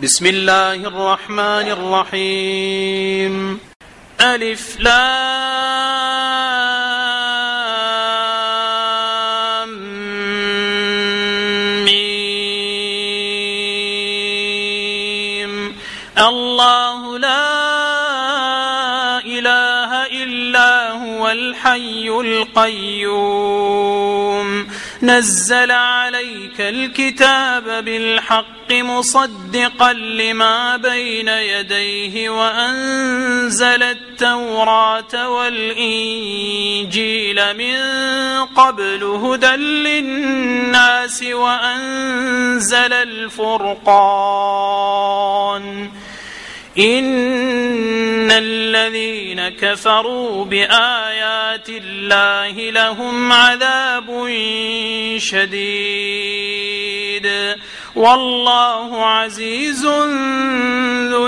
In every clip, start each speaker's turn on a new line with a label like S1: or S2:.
S1: بسم الله الرحمن الرحيم. ألف لام ميم. الله لا إله إلا هو الحي القيوم نزل عليك الكتاب بالحق مصدقا لما بين يديه وأنزل التوراة والإنجيل من قبل هدى للناس وأنزل الفرقان إن الذين كفروا بآيات الله لهم عذاب شديد والله عزيز ذو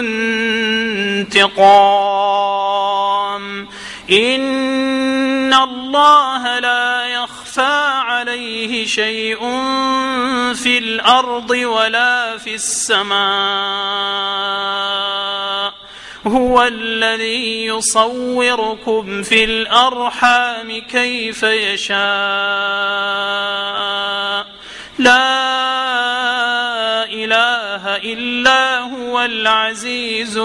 S1: انتقام. إن الله لا يخفى عليه شيء في الأرض ولا في السماء هو الذي يصوركم في الأرحام كيف يشاء لا إله إلا هو العزيز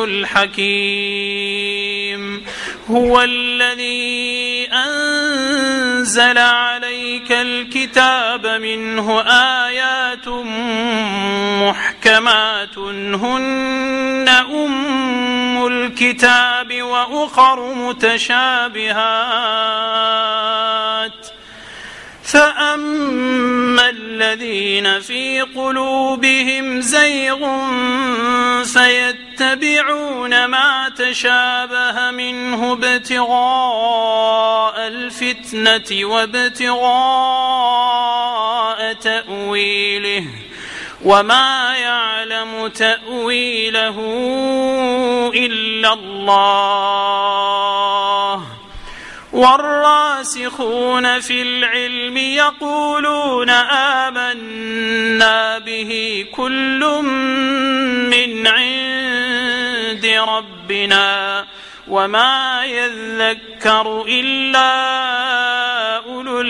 S1: الحكيم. هو الذي أنزل عليك الكتاب منه آيات محكمات هن أم الكتاب وأخر متشابهات فأما الذين في قلوبهم زيغ فيتبعون ما تشابه منه ابتغاء الفتنة وابتغاء تأويله وما يعلم تأويله إلا الله. والراسخون في العلم يقولون آمنا به كل من عند ربنا وما يذكر إلا أولو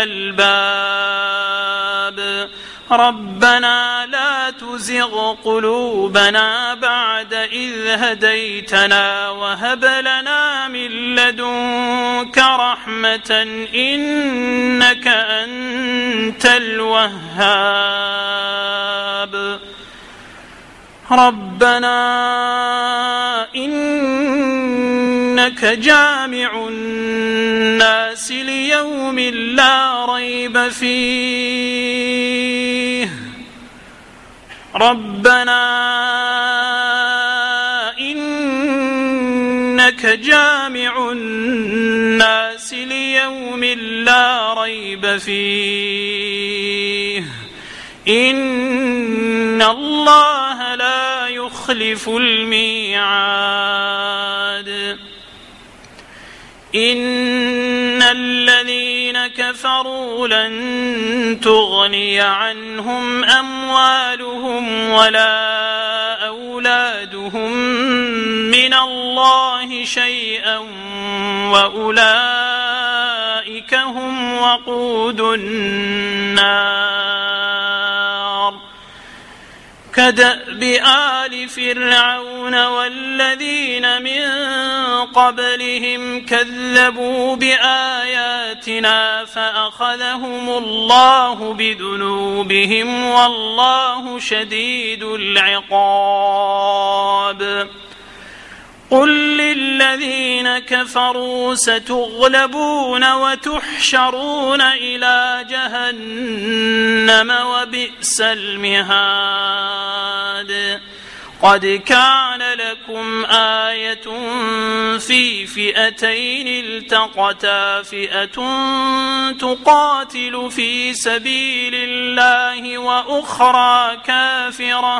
S1: الألباب. ربنا لا تزغ قلوبنا بعد إذ هديتنا وهب لنا من لدنك رحمة إنك أنت الوهاب. ربنا إنك جامع الناس ليوم لا ريب فيه. ربنا إنك جامع الناس ليوم لا ريب فيه إن الله لا يخلف الميعاد. إن الذين كفروا لن تغني عنهم أموالهم ولا أولادهم من الله شيئا وأولئك هم وقود النار. كدأب آل فرعون والذين من قبلهم كذبوا بآياتنا فأخذهم الله بذنوبهم والله شديد العقاب. قل للذين كفروا ستغلبون وتحشرون إلى جهنم وبئس المهاد. قد كان لكم آية في فئتين التقتا فئة تقاتل في سبيل الله وأخرى كافرة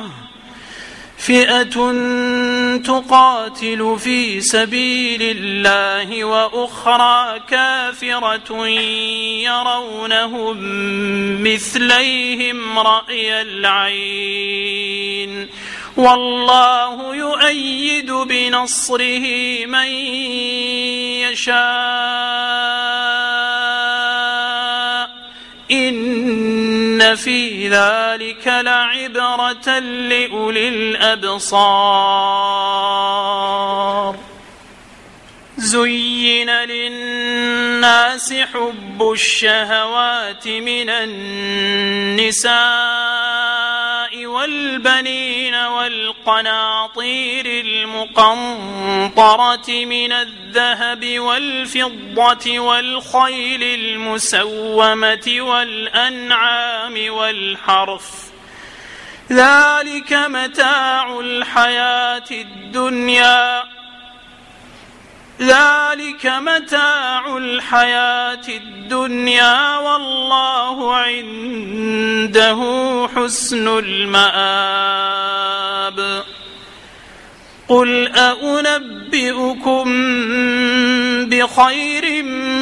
S1: يرونهم مثليهم رأي العين والله يؤيد بنصره من يشاء إن في ذلك لعبرة لأولي الأبصار زين للناس حب الشهوات من النساء والبنين والقناطير المقنطرة من الذهب والفضة والخيل المسومة والأنعام والحرث ذلك متاع الحياة الدنيا والله عنده حسن المآب قل أنبئكم بخير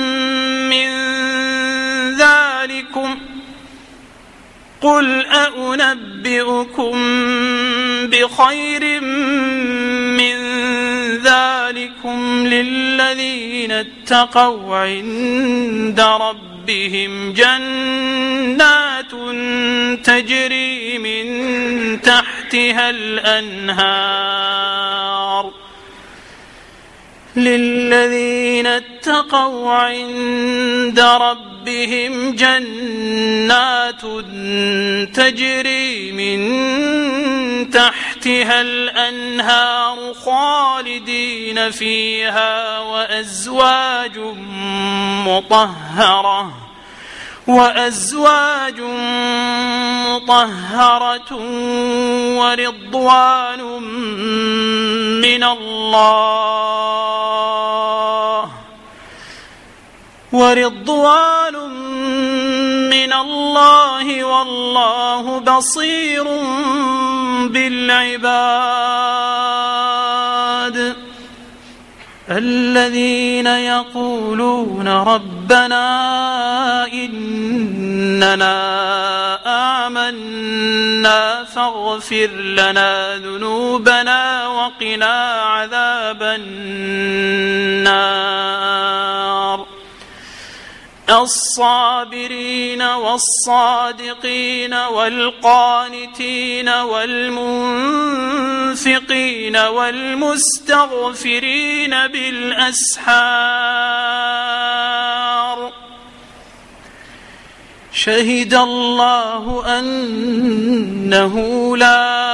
S1: من ذلكم للذين اتقوا عند ربهم جنات تجري من تحتها الأنهار للذين اتقوا عند ربهم جنات تجري من تحتها الأنهار خالدين فيها وأزواج مطهرة ورضوان من الله والله بصير بالعباد الذين يقولون ربنا إننا آمنا فاغفر لنا ذنوبنا وقنا عذاب النار الصابرين والصادقين والقانتين والمنفقين والمستغفرين بالأسحار شهد الله أنه لا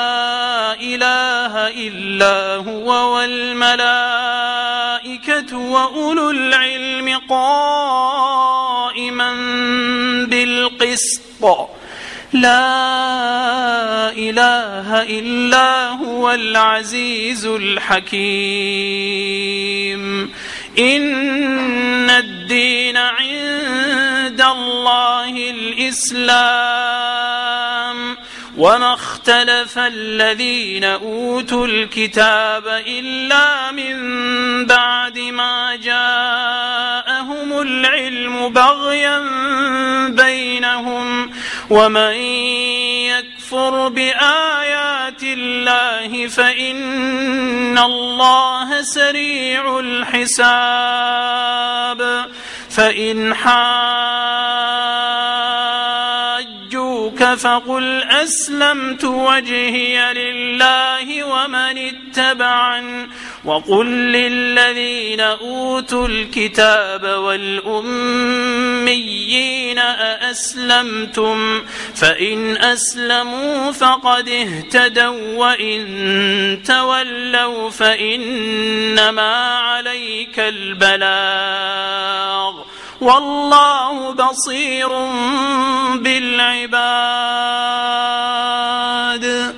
S1: إله إلا هو والملائكة وأولو العلم قائما بالقسط لا إله إلا هو العزيز الحكيم إن الدين عند الله الإسلام وما اختلف الذين أوتوا الكتاب إلا من بعد ما جاءهم العلم بغيا بينهم ومن يكفر بآيات الله فإن الله سريع الحساب فإن حاجوك فقل أسلمت وجهي لله ومن اتبعن وقل للذين أوتوا الكتاب والأميين أأسلمتم فإن أسلموا فقد اهتدوا وإن تولوا فإنما عليك البلاغ والله بصير بالعباد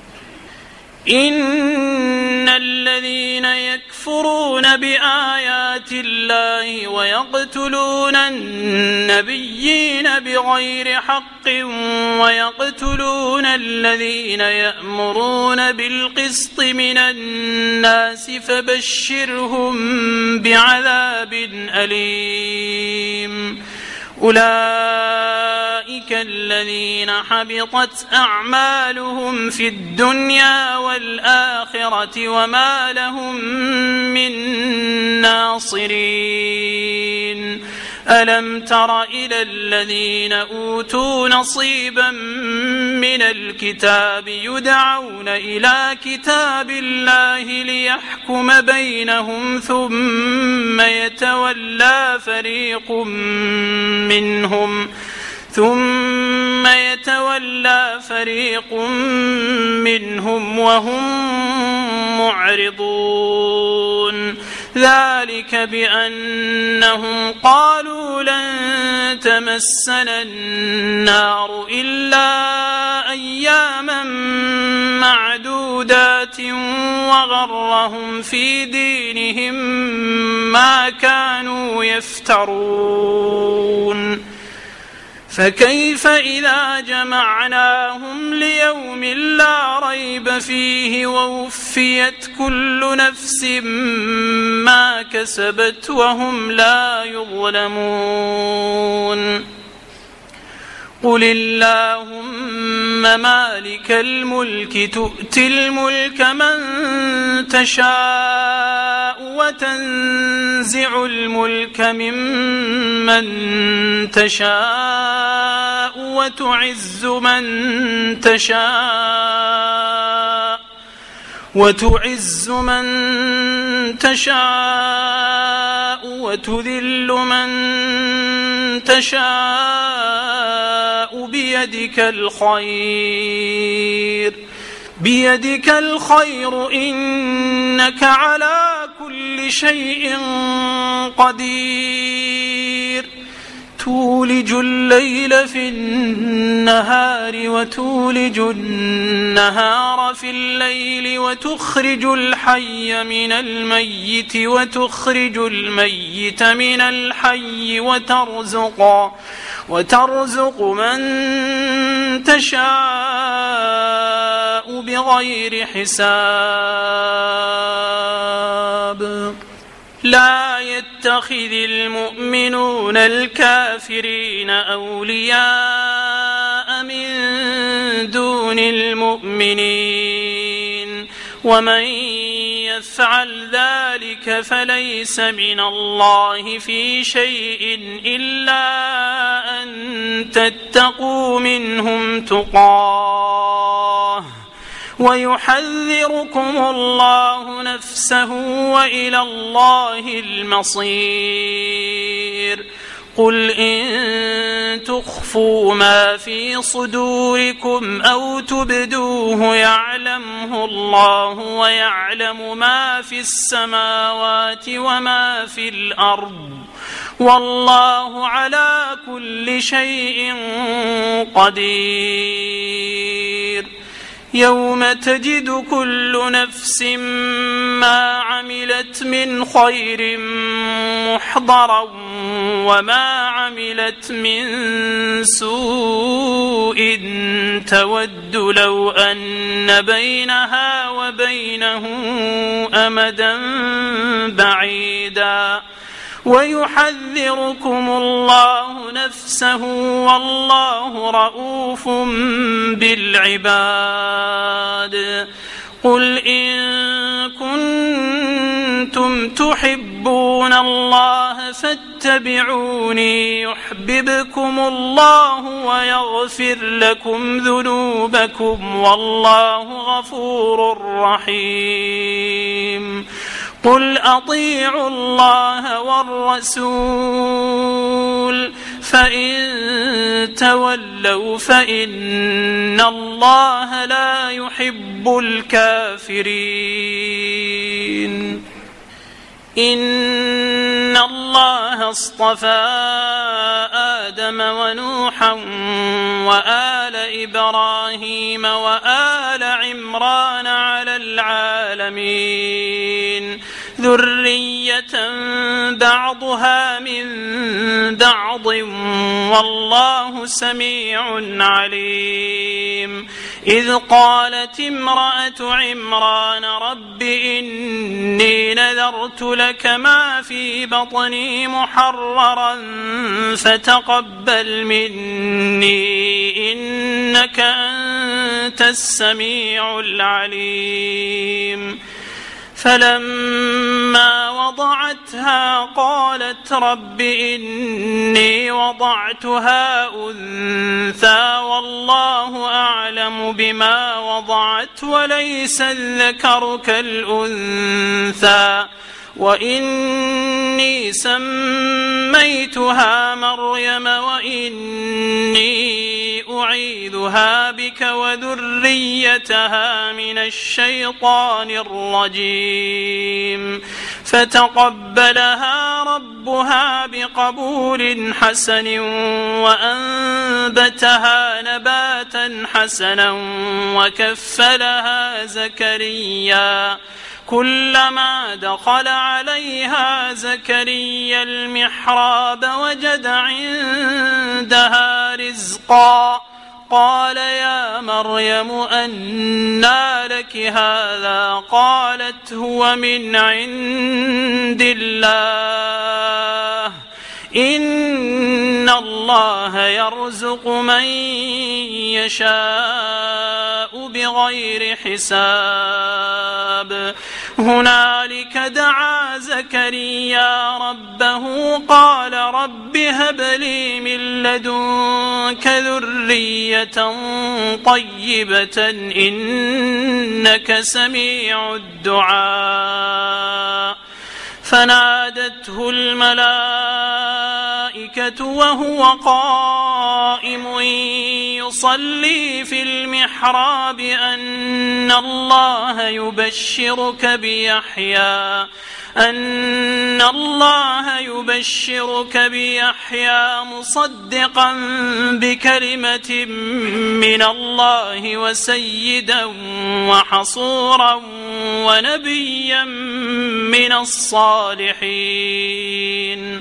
S1: إن الذين يكفرون بآيات الله ويقتلون النبيين بغير حق ويقتلون الذين يأمرون بالقسط من الناس فبشرهم بعذاب أليم أولئك الذين حبطت أعمالهم في الدنيا والآخرة وما لهم من ناصرين ألم تر إلى الذين أوتوا نصيبا من الكتاب يدعون إلى كتاب الله ليحكم بينهم ثم يتولى فريق منهم وهم معرضون ذلك بأنهم قالوا لن تمسنا النار إلا أياما معدودات وغرهم في دينهم ما كانوا يفترون فكيف إذا جمعناهم ليوم لا ريب فيه ووفيت كل نفس ما كسبت وهم لا يظلمون قل اللهم مالك الملك تؤتي الملك من تشاء وتنزع الملك ممن تشاء وتعز من تشاء وتذل من تشاء بيدك الخير إنك على كل شيء قدير تولج الليل في النهار وتولج النهار في الليل وتخرج الحي من الميت وتخرج الميت من الحي وترزق من تشاء بغير حساب لا يتخذ المؤمنون الكافرين أولياء من دون المؤمنين ومن يفعل ذلك فليس من الله في شيء إلا أن تتقوا منهم تقاه ويحذركم الله نفسه وإلى الله المصير قل إن تخفوا ما في صدوركم أو تبدوه يعلمه الله ويعلم ما في السماوات وما في الأرض والله على كل شيء قدير يوم تجد كل نفس ما عملت من خير محضرا وما عملت من سوء تود لو أن بينها وبينه أمدا بعيدا ويحذركم الله نفسه والله رؤوف بالعباد قل إن كنتم تحبون الله فاتبعوني يحببكم الله ويغفر لكم ذنوبكم والله غفور رحيم قل أطيعوا الله والرسول فإن تولوا فإن الله لا يحب الكافرين إن الله اصطفى آدم ونوحا وآل إبراهيم وآل عمران على العالمين ذرية بعضها من بعض والله سميع عليم إذ قالت امرأة عمران رب إني نذرت لك ما في بطني محررا فتقبل مني إنك أنت السميع العليم فلما وضعتها قالت رب إني وضعتها أنثى والله أعلم بما وضعت وليس الذكر كالأنثى وإني سميتها مريم وإني أعيذها بك وذريتها من الشيطان الرجيم فتقبلها ربها بقبول حسن وأنبتها نباتا حسنا وكفلها زكريا كلما دخل عليها زكريا المحراب وجد عندها رزقا قال يا مريم أنى لك هذا قالت هو من عند الله إن الله يرزق من يشاء بغير حساب هنالك دعا زكريا ربه قال رب هب لي من لدنك ذرية طيبة إنك سميع الدعاء فنادته الملائكة وهو قائم يصلي في المحراب أن الله يبشرك بيحيى مصدقا بكلمة من الله وسيدا وحصورا ونبيا من الصالحين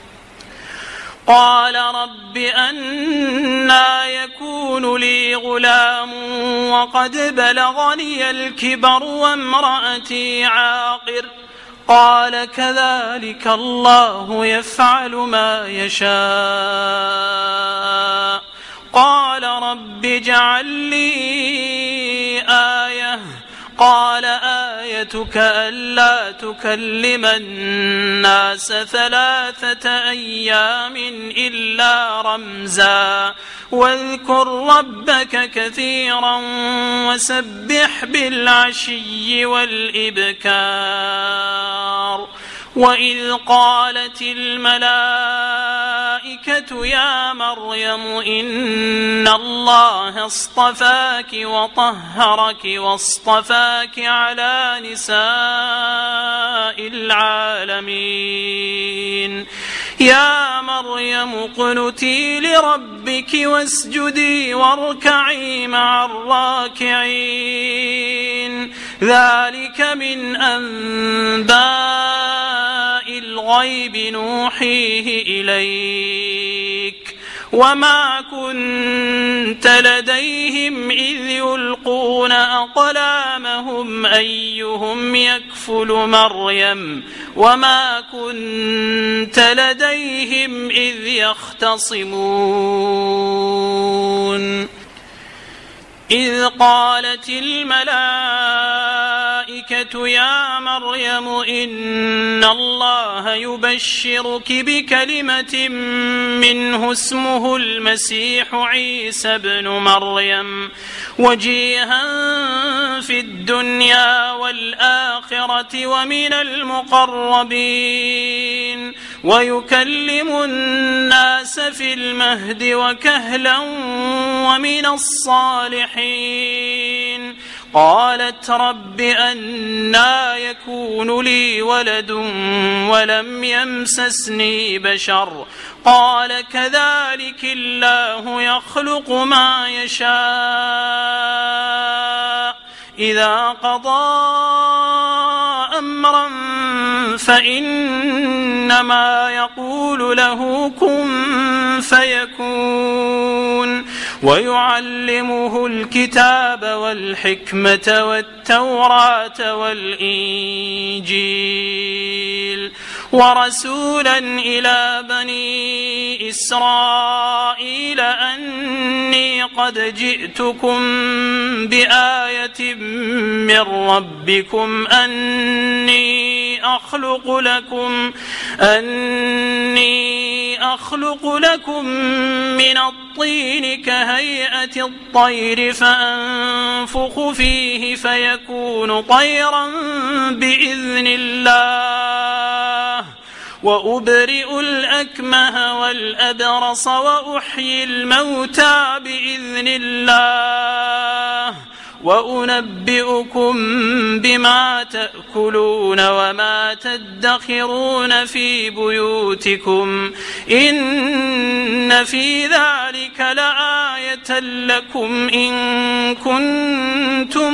S1: قال رب أنى يكون لي غلام وقد بلغني الكبر وامرأتي عاقر قال كذلك الله يفعل ما يشاء قال رب اجعل لي آية قال آيتك ألا تكلم الناس 3 أيام إلا رمزا واذكر ربك كثيرا وسبح بالعشي والإبكار وإذ قالت الملائكة يا مريم إن الله اصطفاك وطهرك واصطفاك على نساء العالمين يا مريم اقنتي لربك واسجدي واركعي مع الراكعين ذلك من أنباء الغيب نوحيه إليك وما كنت لديهم إذ يلقون أقلامهم أيهم يكفل مريم وما كنت لديهم إذ يختصمون إذ قالت الملائكة يا مريم إن الله يبشرك بكلمة منه اسمه المسيح عيسى بن مريم وجيها في الدنيا والآخرة ومن المقربين ويكلم الناس في المهد وكهلا ومن الصالحين قالت رب أنى يكون لي ولد ولم يمسسني بشر قال كذلك الله يخلق ما يشاء إذا قضى أمرا فإنما يقول له كن فيكون ويعلمه الكتاب والحكمة والتوراة والإنجيل ورسولا إلى بني إسرائيل أني قد جئتكم بآية من ربكم أني أخلق لكم من الطين كهيئة الطير فأنفخ فيه فيكون طيرا بإذن الله وأبرئ الأكمه والأبرص وأحيي الموتى بإذن الله وأنبئكم بما تأكلون وما تدخرون في بيوتكم إن في ذلك لآية لكم إن كنتم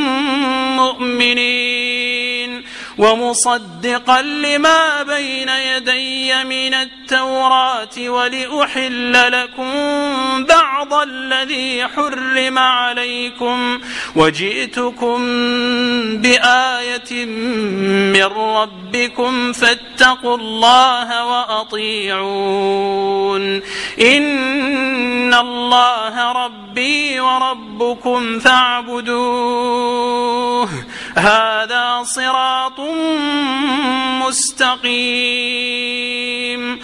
S1: مؤمنين ومصدقا لما بين يدي من التوراة ولأحل لكم بعض الذي حرم عليكم وجئتكم بآية من ربكم فاتقوا الله وأطيعون إن الله ربي وربكم فاعبدوه هذا صراط مستقيم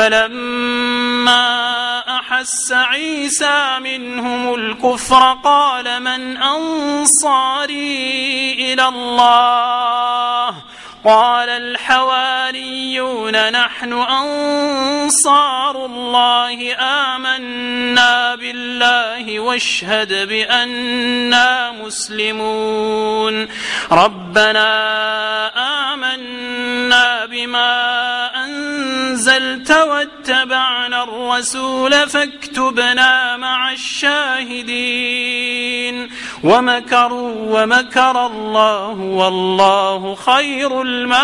S1: فلما أحس عيسى منهم الكفر قال من أنصاري إلى الله قال الحواريون نحن أنصار الله آمنا بالله واشهد بأننا مسلمون ربنا آمنا بما أنزلت واتبعنا الرسول فاكتبنا مع الشاهدين ومكروا ومكر الله والله خير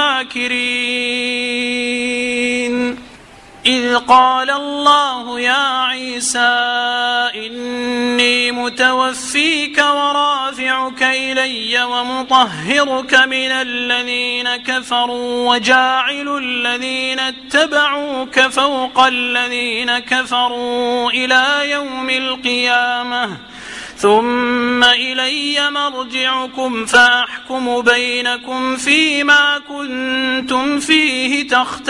S1: الماكرين إذ قال الله يا عيسى إني متوفيك ورافعك إلي ومطهرك من الذين كفروا وجاعل الذين اتبعوك فوق الذين كفروا إلى يوم القيامة ثم إلي مرجعكم فأحكم بينكم فيما كنتم فيه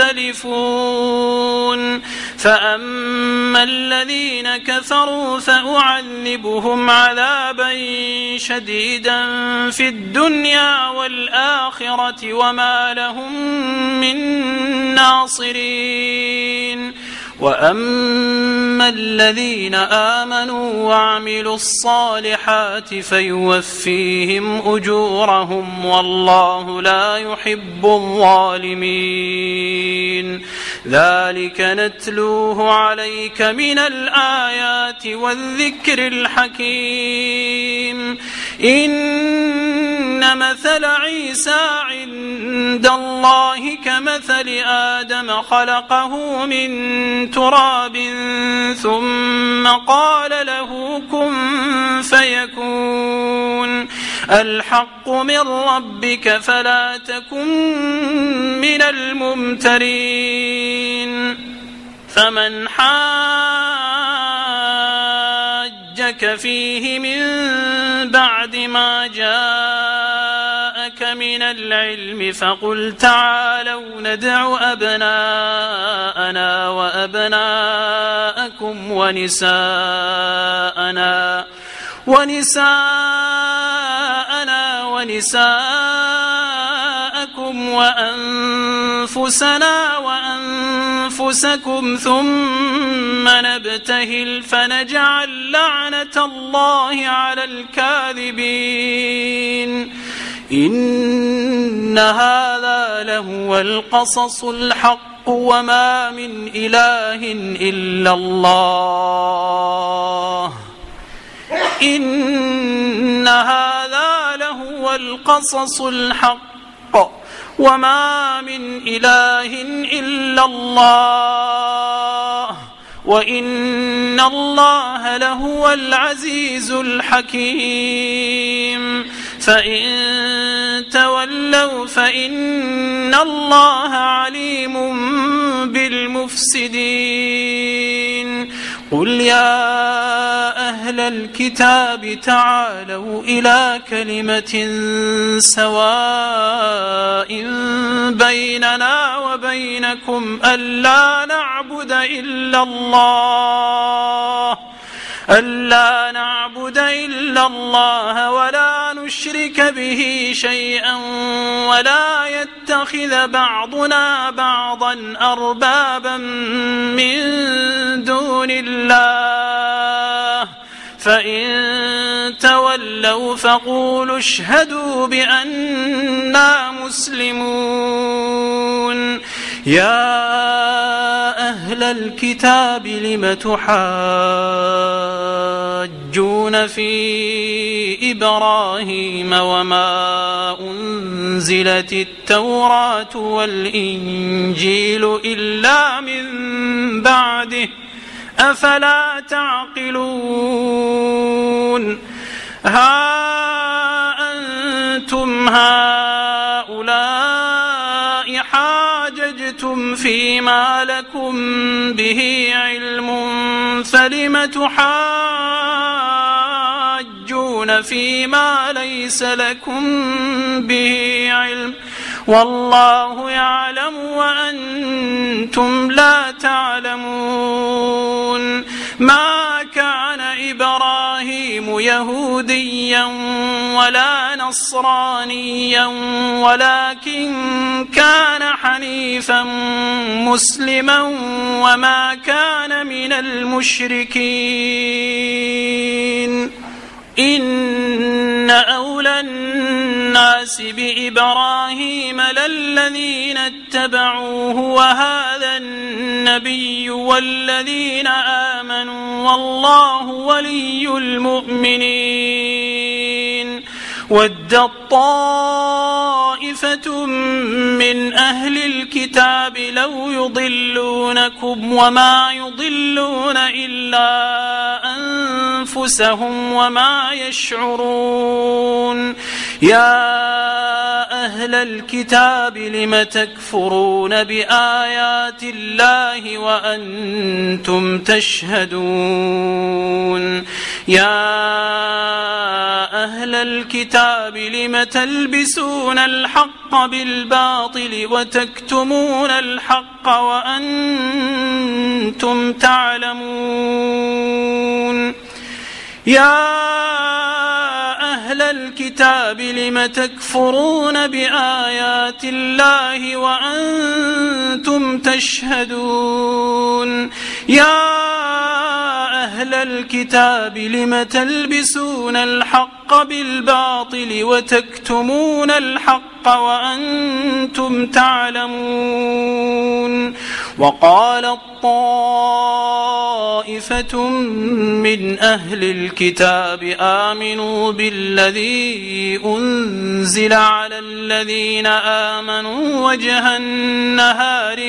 S1: تختلفون فأما الذين كفروا فأعذبهم عذابا شديدا في الدنيا والآخرة وما لهم من ناصرين وأما الذين آمنوا وعملوا الصالحات فيوفيهم أجورهم والله لا يحب الظالمين ذلك نتلوه عليك من الآيات والذكر الحكيم إن مثل عيسى عند الله كمثل آدم خلقه من تراب ثم قال له كن فيكون الحق من ربك فلا تكن من الممترين فمن حاجك فيه من بعد ما جاءك من العلم فقل تعالوا ندع أبناءنا وأبناءكم ونساءكم وأنفسنا وأنفسكم ثم نبتهل فنجعل لعنة الله على الكاذبين إن هذا لهو القصص الحق وما من إله إلا الله إن هذا لهو القصص الحق وما من إله إلا الله وإن الله لهو العزيز الحكيم فإن تولوا فإن الله عليم بالمفسدين قل يا أهل الكتاب تعالوا إلى كلمة سواء بيننا وبينكم ألا نعبد إلا الله ولا نشرك به شيئا ولا يتخذ بعضنا بعضا أربابا من دون الله فإن تولوا فقولوا اشهدوا بأننا مسلمون يا أهل الكتاب لم تحاجون في إبراهيم وما أنزلت التوراة والإنجيل إلا من بعده أفلا تعقلون ها أنتم هؤلاء حاججتم فيما لكم به علم فلم تحاجون فيما ليس لكم به علم والله يعلم وأنتم لا تعلمون ما كان إبراهيم يهوديا ولا نصرانيا ولكن كان حنيفا مسلما وما كان من المشركين إن أولى الناس بإبراهيم للذين اتبعوه وهذا النبي والذين آمنوا والله ولي المؤمنين ودت طائفة من أهل الكتاب لو يضلونكم وما يضلون إلا أنفسهم وما يشعرون يا أهل الكتاب لم تكفرون بآيات الله وأنتم تشهدون يا أهل الكتاب لم تلبسون الحق بالباطل وتكتمون الحق وأنتم تعلمون يا أهل الكتاب لم تكفرون بآيات الله وأنتم تشهدون يا أهل الكتاب لم تلبسون الحق بالباطل وتكتمون الحق وأنتم تعلمون وقال طائفة من أهل الكتاب آمنوا بالذي أنزل على الذين آمنوا وجه النهار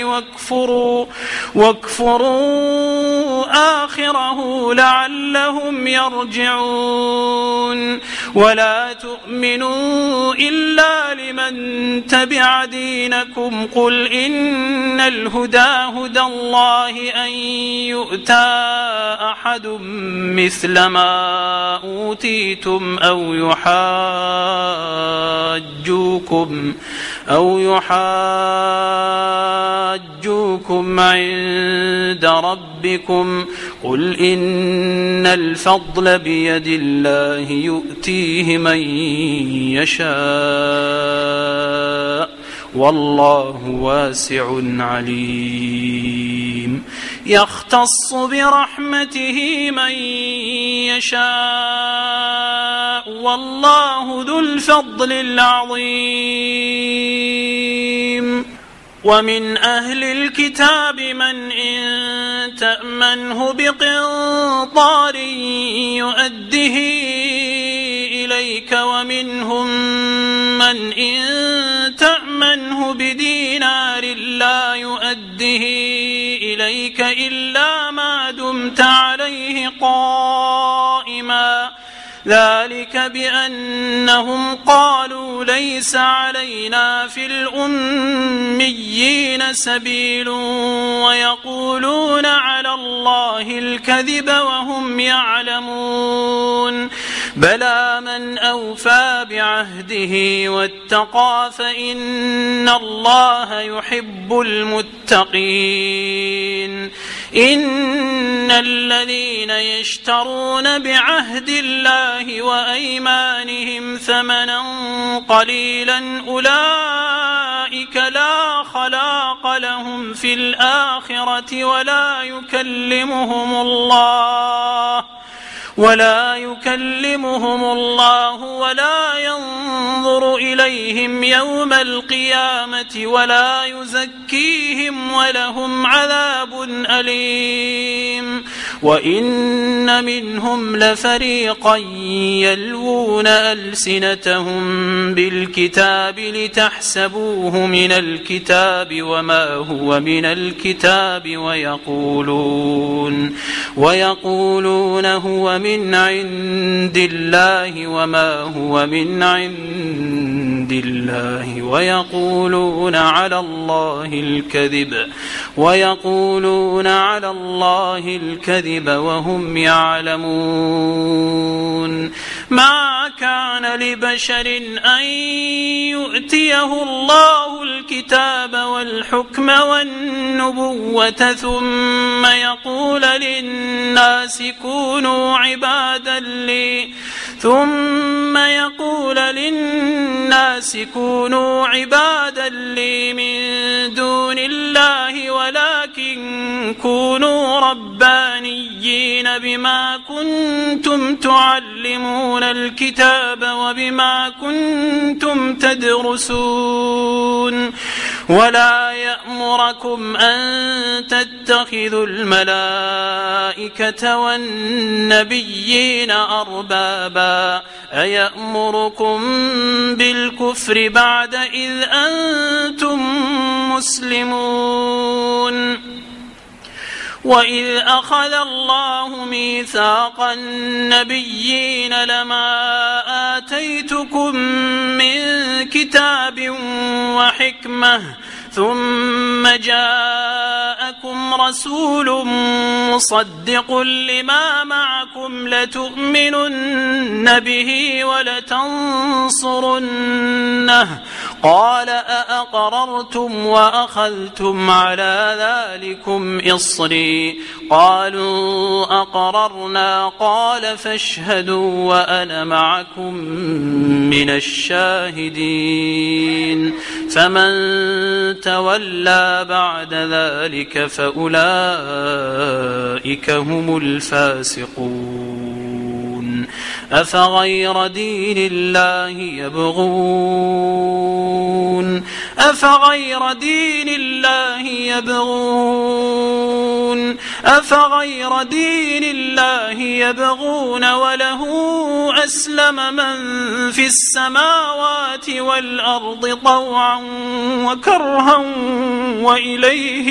S1: واكفروا آخره لعلهم يرجعون ولا تؤمنوا إلا لمن تبع دينكم قل إن الهدى هدى الله أن يؤتى أحد مثل ما أوتيتم أو يحاجوكم عند ربكم قل إن الفضل بيد الله يؤتيه من يشاء والله واسع عليم يختص برحمته من يشاء والله ذو الفضل العظيم ومن أهل الكتاب من إن تأمنه بقنطار يؤده إليك ومنهم من إن تأمنه بدينار لا يؤده إليك إلا ما دمت عليه قائما ذلك بأنهم قالوا ليس علينا في الأميين سبيل ويقولون على الله الكذب وهم يعلمون بلى من أوفى بعهده واتقى فإن الله يحب المتقين إن الذين يشترون بعهد الله وأيمانهم ثمنا قليلا أولئك لا خلاق لهم في الآخرة ولا يكلمهم الله ولا ينظر إليهم يوم القيامة ولا يزكيهم ولهم عذاب أليم وإن منهم لفريقا يلوون ألسنتهم بالكتاب لتحسبوه من الكتاب وما هو من الكتاب ويقولون هو من عند الله وما هو من عند الله ويقولون على الله الكذب وهم يعلمون ما كان لبشر أن يؤتيه الله الكتاب والحكم والنبوة ثم يقول للناس كونوا عبادا لي من دون الله ولكن كونوا ربانيين بما كنتم تعلمون الكتاب وبما كنتم تدرسون ولا يأمركم أن تتخذوا الملائكة والنبيين أربابا أيأمركم بالكفر بعد إذ أنتم مسلمون وإذ أخذ الله ميثاق النبيين لما آتيتكم من كتاب وحكمة ثم جاءكم رسول مصدق لما معكم لتؤمنن به ولتنصرنه قال أأقررتم وأخذتم على ذلكم إصري قالوا أقررنا قال فاشهدوا وأنا معكم من الشاهدين فمن تولى بعد ذلك فأولئك هم الفاسقون أفغير دين الله يبغون وله أسلم من في السماوات والأرض طوعا وكرها وإليه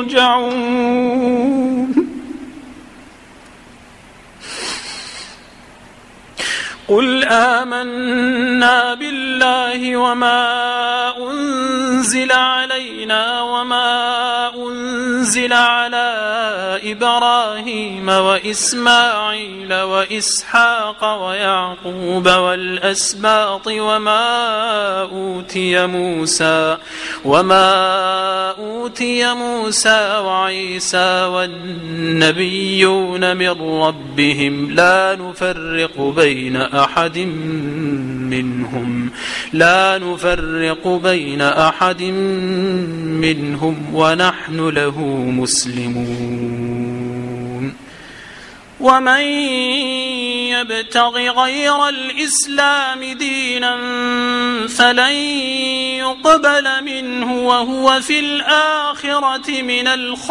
S1: يرجعون قل آمنا بالله وما أنزل علينا وما أنزل على إبراهيم وإسماعيل وإسحاق ويعقوب والأسباط وما أوتي موسى وعيسى والنبيون من ربهم لا نفرق بين أحد منهم ونحن له مسلمون ومن يبتغ غير الإسلام دينا فلن يقبل منه وهو في الآخرة من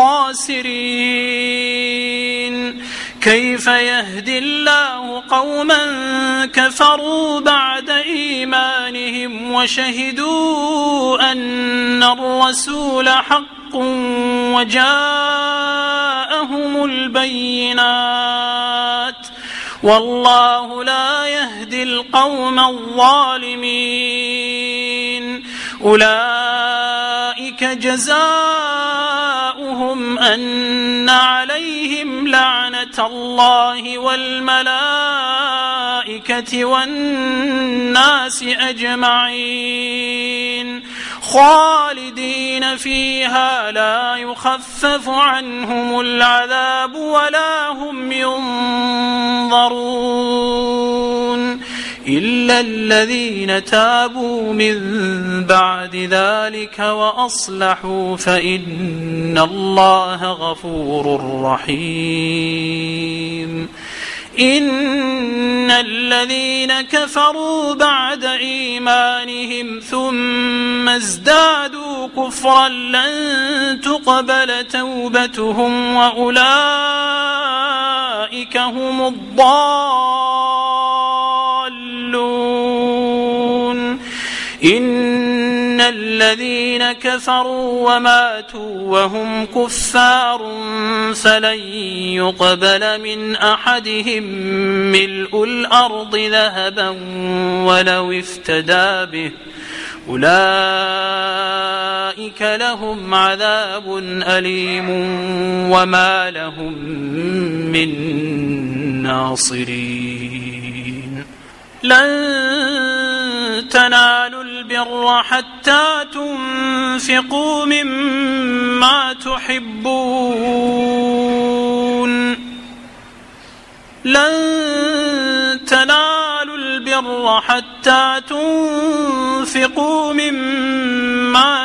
S1: الخاسرين كيف يهدي الله قوما كفروا بعد إيمانهم وشهدوا أن الرسول حق وجاءهم عنهم البينات والله لا يهدي القوم الظالمين. أولئك جزاؤهم أن عليهم لعنة الله والملائكة والناس أجمعين خالدين فيها لا يخفف عنهم العذاب ولا هم ينظرون إلا الذين تابوا من بعد ذلك وأصلحوا فإن الله غفور رحيم. إن الذين كفروا بعد إيمانهم ثم ازدادوا كفرا لن تقبل توبتهم وأولئك هم الضالون. إن الذين كفروا وماتوا وهم كفار فلن يقبل من أحدهم ملء الأرض ذهبا ولو افتدى به أولئك لهم عذاب أليم وما لهم من ناصرين. لن تنالوا البر حتى تنفقوا مما تحبون. لن تنالوا البر حتى تنفقوا مما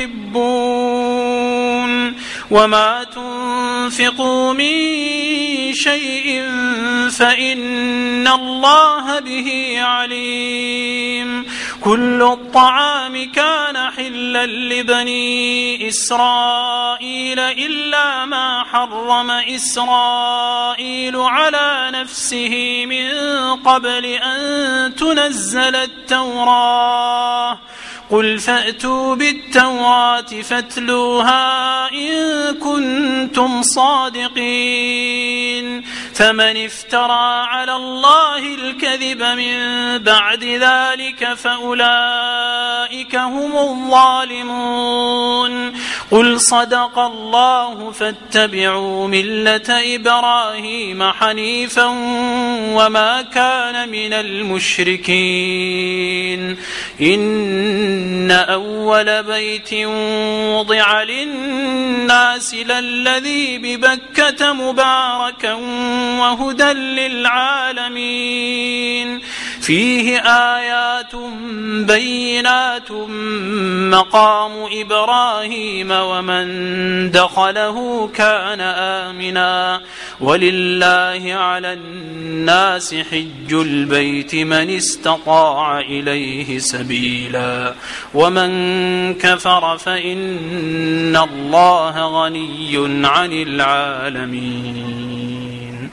S1: تحبون وما تنفقوا من شيء فإن الله به عليم. كل الطعام كان حلا لبني إسرائيل إلا ما حرم إسرائيل على نفسه من قبل أن تنزل التوراة. قل فأتوا بالتوراة فاتلوها إن كنتم صادقين. فمن افترى على الله الكذب من بعد ذلك فأولئك هم الظالمون. قل صدق الله فاتبعوا ملة إبراهيم حنيفا وما كان من المشركين. إن أول بيت وضع للناس للذي ببكة مباركا وهدى للعالمين. فيه آيات بينات مقام إبراهيم ومن دخله كان آمنا ولله على الناس حج البيت من استطاع إليه سبيلا ومن كفر فإن الله غني عن العالمين.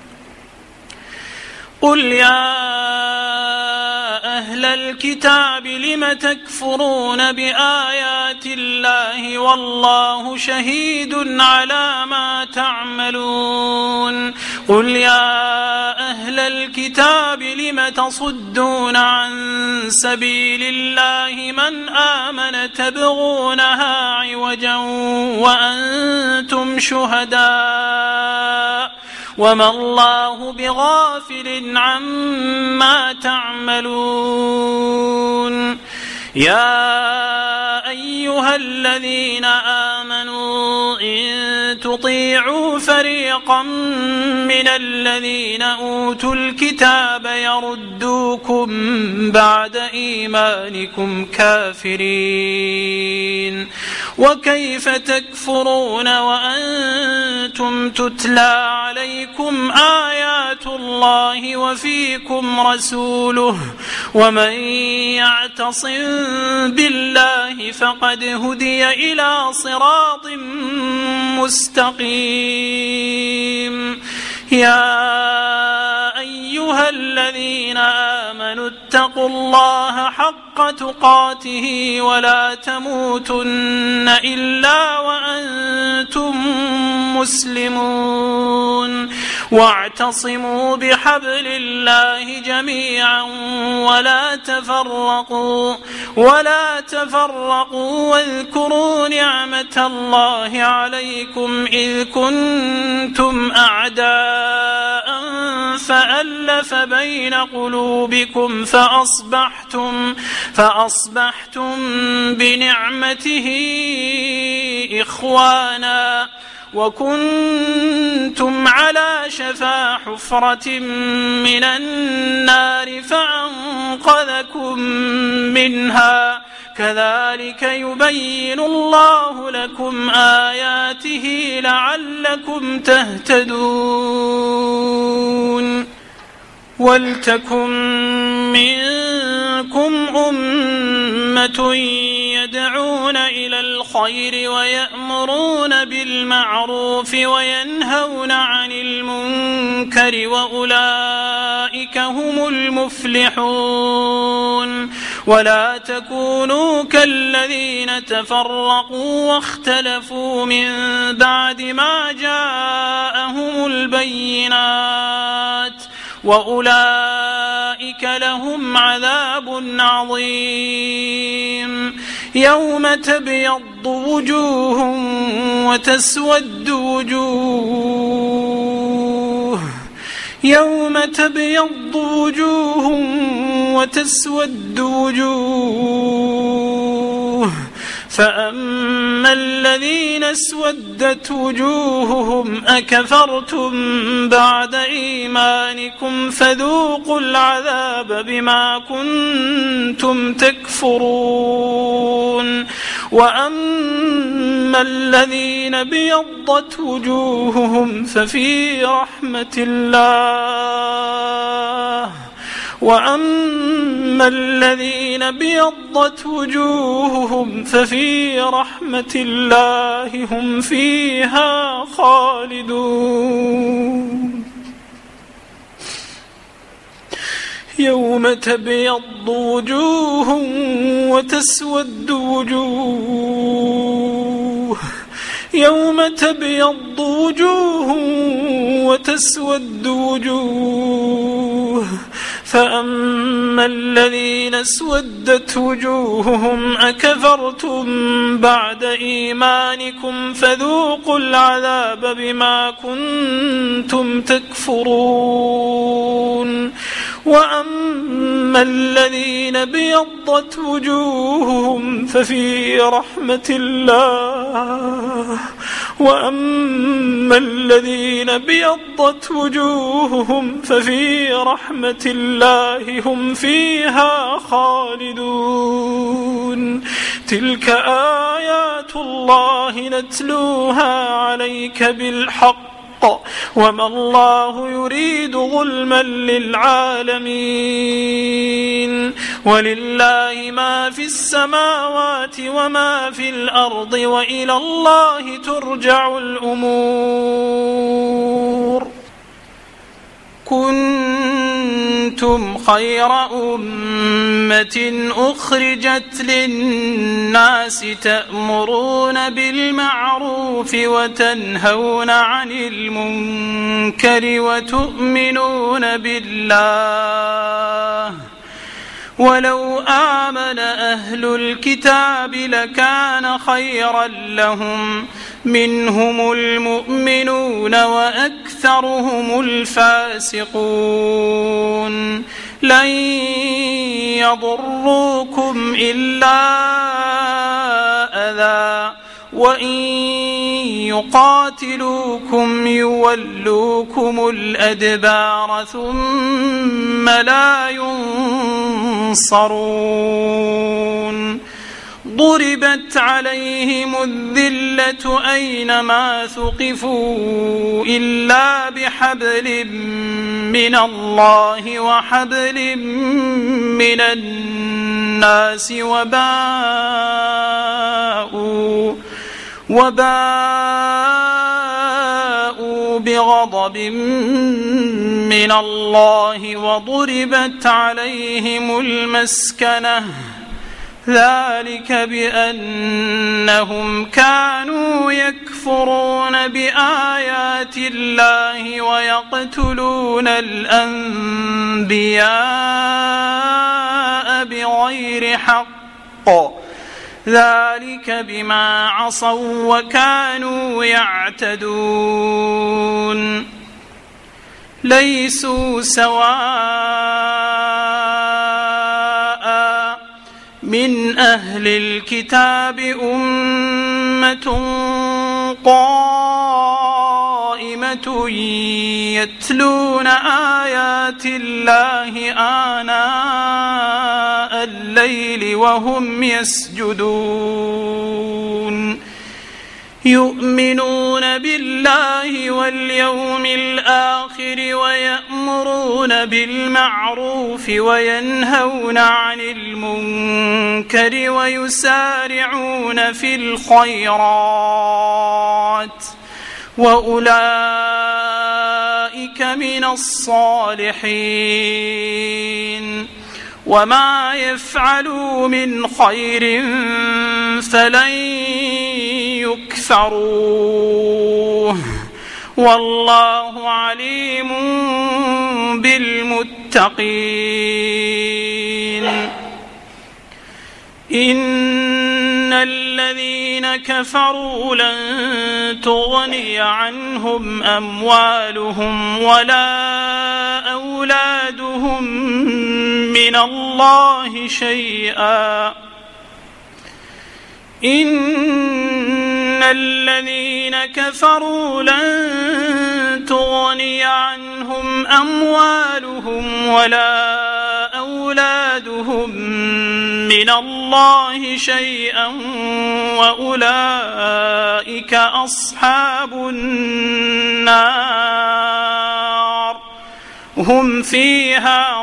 S1: قل يا أهل الكتاب لم تكفرون بآيات الله والله شهيد على ما تعملون. قل يا أهل الكتاب لم تصدون عن سبيل الله من آمن تبغونها عوجا وأنتم شهداء وما الله بغافل عما تعملون. يا أيها الذين آمنوا إن تطيعوا فريقا من الذين أوتوا الكتاب يردوكم بعد إيمانكم كافرين وكيف تكفرون وأنتم تتلى عليكم آيات الله وفيكم رسوله ومن يعتصم بالله فقد هدي إلى صراط مستقيم. يا أيها الذين آمنوا اتقوا الله حق تقاته ولا تموتن إلا وأنتم مسلمون واعتصموا بحبل الله جميعا ولا تفرقوا واذكروا نعمة الله عليكم إذ كنتم أعداء فألف بين قلوبكم فأصبحتم بنعمته إخوانا وكنتم على شفا حفرة من النار فأنقذكم منها كذلك يبين الله لكم آياته لعلكم تهتدون ولتكن منكم أمة يدعون إلى الخير ويأمرون بالمعروف وينهون عن المنكر وأولئك هم المفلحون ولا تكونوا كالذين تفرقوا واختلفوا من بعد ما جاءهم البينات وأولئك لهم عذاب عظيم يوم تبيض وجوه وتسود وجوه يوم تبيض وجوه وتسود وجوه فأما الذين اسودت وجوههم أكفرتم بعد إيمانكم فذوقوا العذاب بما كنتم تكفرون وأما الذين بيضت وجوههم ففي رحمة الله وأما الذين بيضت وجوههم ففي رحمة الله هم فيها خالدون يوم تبيض وجوه وتسود وجوه يوم تبيض وجوه وتسود وجوه فأما الذين اسودت وجوههم أكفرتم بعد إيمانكم فذوقوا العذاب بما كنتم تكفرون وأما الذين بيضت وجوههم ففي رحمة الله وأما الذين بيضت وجوههم ففي رحمة الله هم فيها خالدون تلك آيات الله نتلوها عليك بالحق وما الله يريد ظلما للعالمين ولله ما في السماوات وما في الأرض وإلى الله ترجع الأمور كنتم خير أمة أخرجت للناس تأمرون بالمعروف وتنهون عن المنكر وتؤمنون بالله ولو آمن أهل الكتاب لكان خيرا لهم منهم المؤمنون وأكثرهم الفاسقون لن يضروكم إلا أذى وإن يقاتلوكم يولوكم الأدبار ثم لا ينصرون ضربت عليهم الذلة أينما ثقفوا إلا بحبل من الله وحبل من الناس وباءوا بغضب من الله وضربت عليهم المسكنة ذلك بأنهم كانوا يكفرون يكفرون بآيات الله ويقتلون الأنبياء بغير حق ذلك بما عصوا وكانوا يعتدون ليسوا سواء من أهل الكتاب أمة قائمة يتلون آيات الله آناء الليل وهم يسجدون يؤمنون بالله واليوم الآخر ويأمرون بالمعروف وينهون عن المنكر ويسارعون في الخيرات وأولئك من الصالحين وما يفعلوا من خير فلن يكفروه والله عليم بالمتقين إن الذين كفروا لن تغني عنهم أموالهم ولا أولادهم من الله شيئا إن الذين كفروا لن تغني عنهم أموالهم ولا أولادهم من الله شيئا وأولئك أصحاب النار هم فيها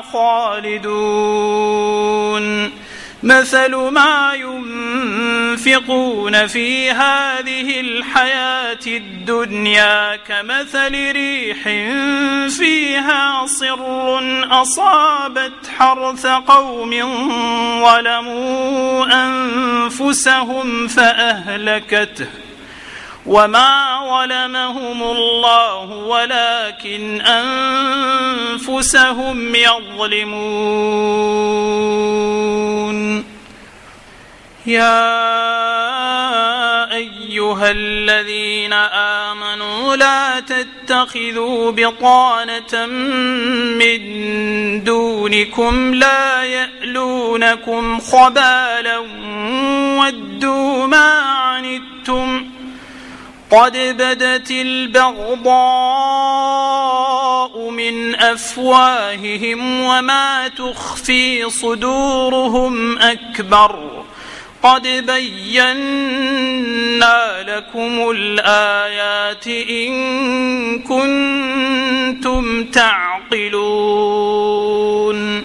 S1: خالدون مثل ما ينفقون في هذه الحياة الدنيا كمثل ريح فيها صر أصابت حرث قوم ظلموا أنفسهم فأهلكته وما ظلمهم الله ولكن أنفسهم يظلمون يا أيها الذين آمنوا لا تتخذوا بطانة من دونكم لا يألونكم خبالا ودوا ما عنتم قد بدت البغضاء من أفواههم وما تخفي صدورهم أكبر قد بينا لكم الآيات إن كنتم تعقلون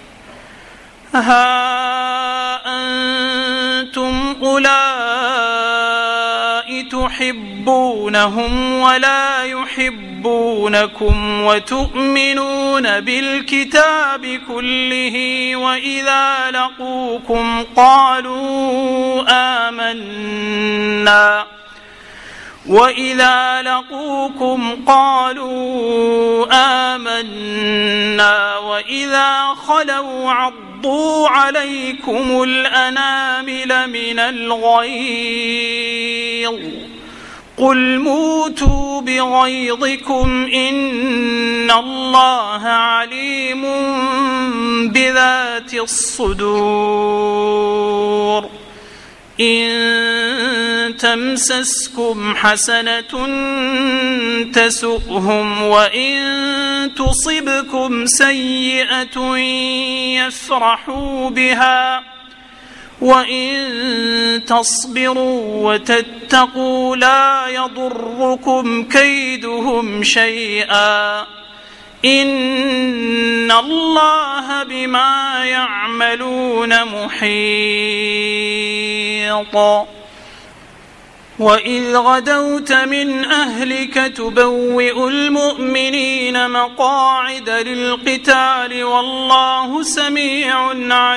S1: ها أنتم أولئك تحبونهم ولا يحبونكم وتؤمنون بالكتاب كله وإذا لقوكم قالوا آمنا وإذا خلوا عضوا عليكم الأنامل من الغيظ قل موتوا بغيظكم إن الله عليم بذات الصدور إن تمسسكم حسنة تسؤهم وإن تصبكم سيئة يفرحوا بها وإن تصبروا وتتقوا لا يضركم كيدهم شيئا إن الله بما يعملون محيط وإذ غدوت من أهلك تبوئ المؤمنين مقاعد للقتال والله سميع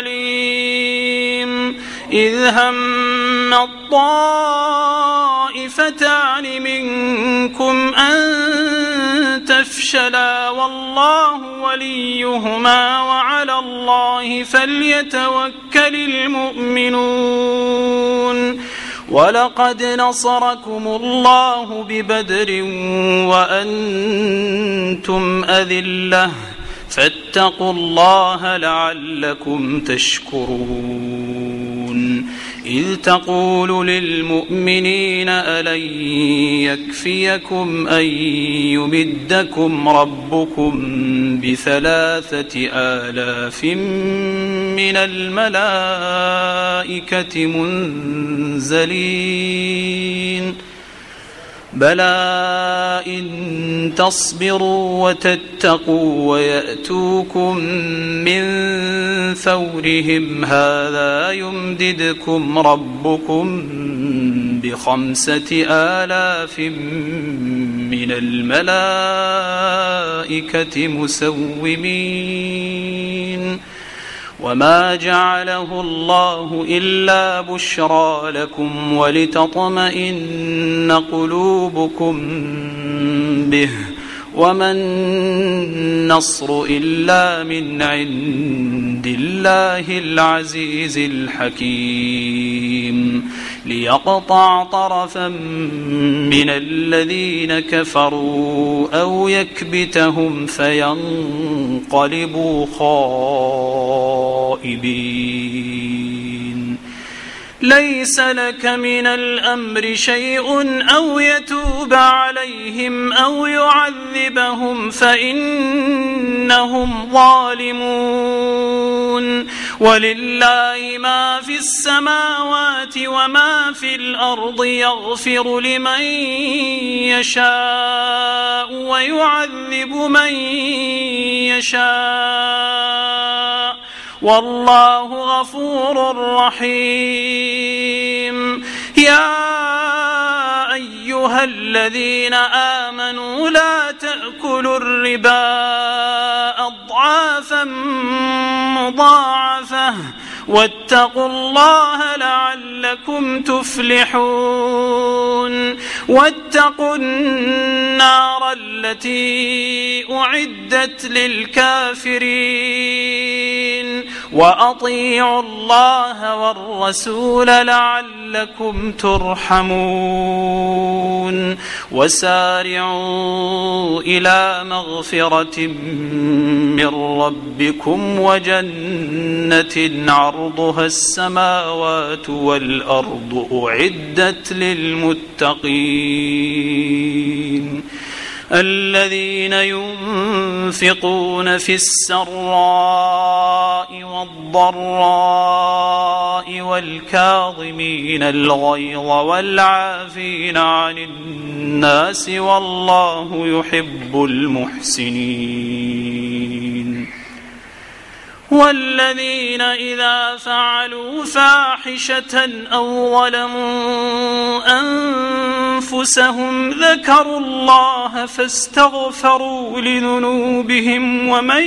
S1: عليم إذ هم الطائفتان طائفتان منكم أن تفشلا والله وليهما وعلى الله فليتوكل المؤمنون ولقد نصركم الله ببدر وأنتم أذلة فاتقوا الله لعلكم تشكرون إذ تقول للمؤمنين ألن يكفيكم أن يمدكم ربكم ب3,000 من الملائكة منزلين بلى إن تصبروا وتتقوا ويأتوكم من فورهم هذا يمددكم ربكم ب5,000 من الملائكة مسومين وما جعله الله إلا بشرى لكم ولتطمئن قلوبكم به وما النصر إلا من عند الله العزيز الحكيم ليقطع طرفا من الذين كفروا أو يكبتهم فينقلبوا خائبين ليس لك من الأمر شيء أو يتوب عليهم أو يعذبهم فإنهم ظالمون ولله ما في السماوات وما في الأرض يغفر لمن يشاء ويعذب من يشاء والله غفور رحيم يا أيها الذين آمنوا لا تأكلوا الربا أضعافا مضاعفة واتقوا الله لعلكم تفلحون واتقوا النار التي أعدت للكافرين وأطيعوا الله والرسول لعلكم ترحمون وسارعوا إلى مغفرة من ربكم وجنة عرضها السماوات والأرض أعدت للمتقين الذين ينفقون في السراء والضراء والكاظمين الغيظ والعافين عن الناس والله يحب المحسنين والذين إذا فعلوا فاحشة أو ظلموا أنفسهم ذكروا الله فاستغفروا لذنوبهم ومن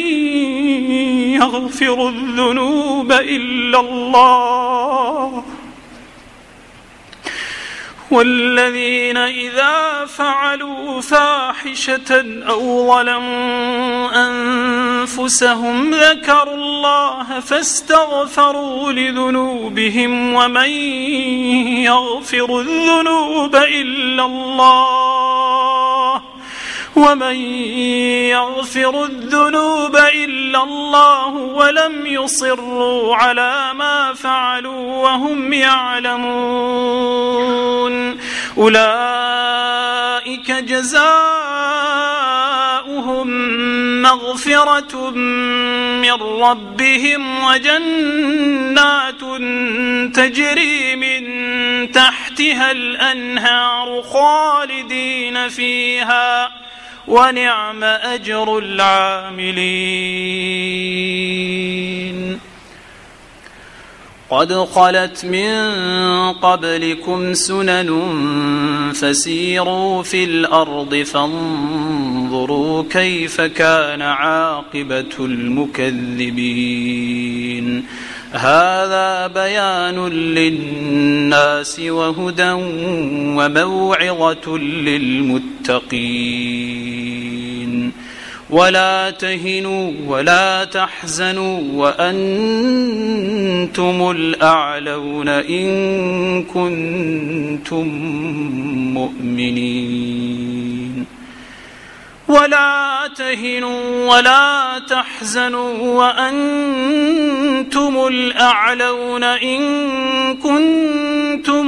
S1: يغفر الذنوب إلا الله والذين إذا فعلوا فاحشة أو ظلموا أنفسهم ذكروا الله فاستغفروا لذنوبهم ومن يغفر الذنوب إلا الله ولم يصروا على ما فعلوا وهم يعلمون أولئك جزاؤهم مغفرة من ربهم وجنات تجري من تحتها الأنهار خالدين فيها ونعم أجر العاملين قد خلت من قبلكم سنن فسيروا في الأرض فانظروا كيف كان عاقبة المكذبين هذا بيان للناس وهدى وموعظة للمتقين ولا تهنوا ولا تحزنوا وأنتم الأعلون إن كنتم مؤمنين ولا تهنوا ولا تحزنوا وأنتم الأعلون إن كنتم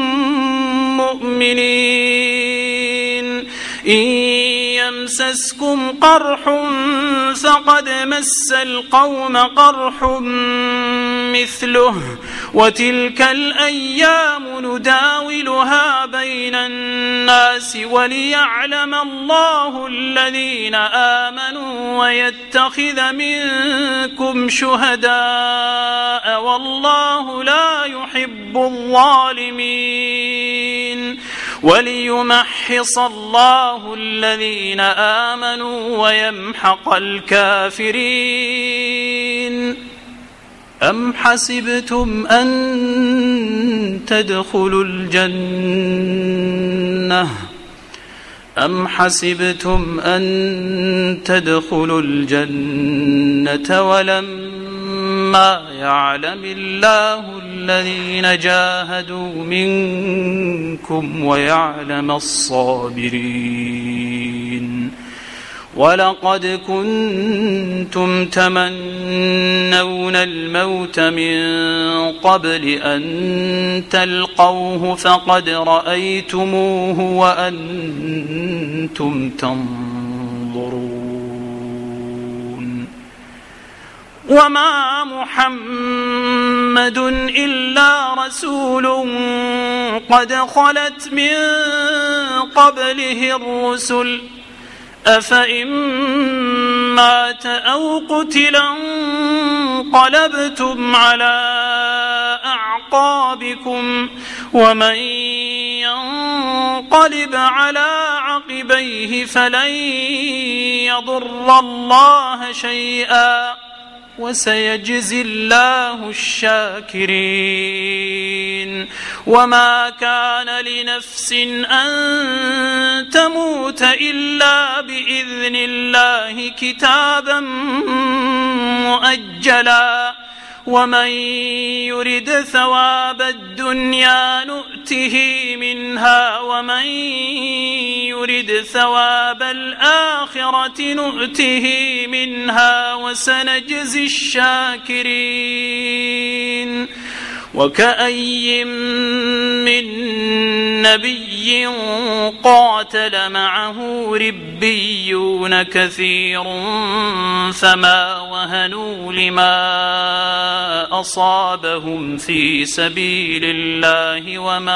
S1: مؤمنين إن يمسسكم قرح فقد مس القوم قرح مثله وتلك الأيام نداولها بين الناس وليعلم الله الذين آمنوا ويتخذ منكم شهداء والله لا يحب الظالمين وليمحص الله الذين آمنوا ويمحق الكافرين أم حسبتم أن تدخلوا الجنة ولما يعلم الله الذين جاهدوا منكم ويعلم الصابرين ولقد كنتم تمنون الموت من قبل أن تلقوه فقد رأيتموه وأنتم تنظرون وما محمد إلا رسول قد خلت من قبله الرسل أفإن مات أو قتلا انقلبتم على أعقابكم ومن ينقلب على عقبيه فلن يضر الله شيئا وسيجزي الله الشاكرين وما كان لنفس أن تموت إلا بإذن الله كتابا مؤجلا ومن يرد ثواب الدنيا نؤته منها ومن يرد ثواب الآخرة نؤته منها وسنجزي الشاكرين وكأي من نبي قاتل معه ربيون كثير فما وهنوا لما أصابهم في سبيل الله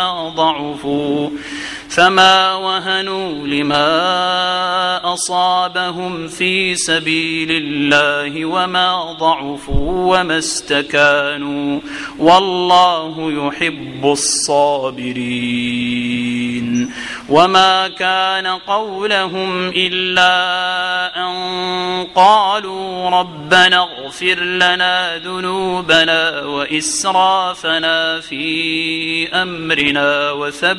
S1: وما ضعفوا وما استكانوا والله يحب الصابرين وما كان قولهم إلا أن قالوا ربنا اغفر لنا ذنوبنا وإسرافنا في أمرنا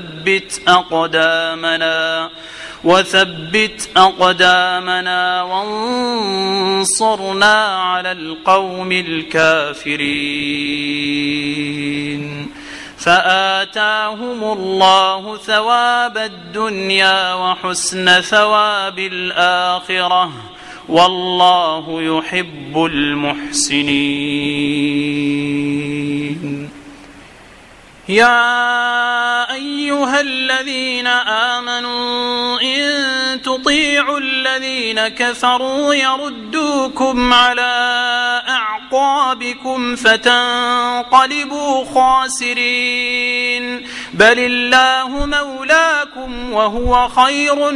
S1: وثبت أقدامنا وانصرنا على القوم الكافرين فآتاهم الله ثواب الدنيا وحسن ثواب الآخرة والله يحب المحسنين يا أيها الذين آمنوا إن تطيعوا الذين كفروا يردوكم على أعقابكم فتنقلبوا خاسرين بل الله مولاكم وهو خير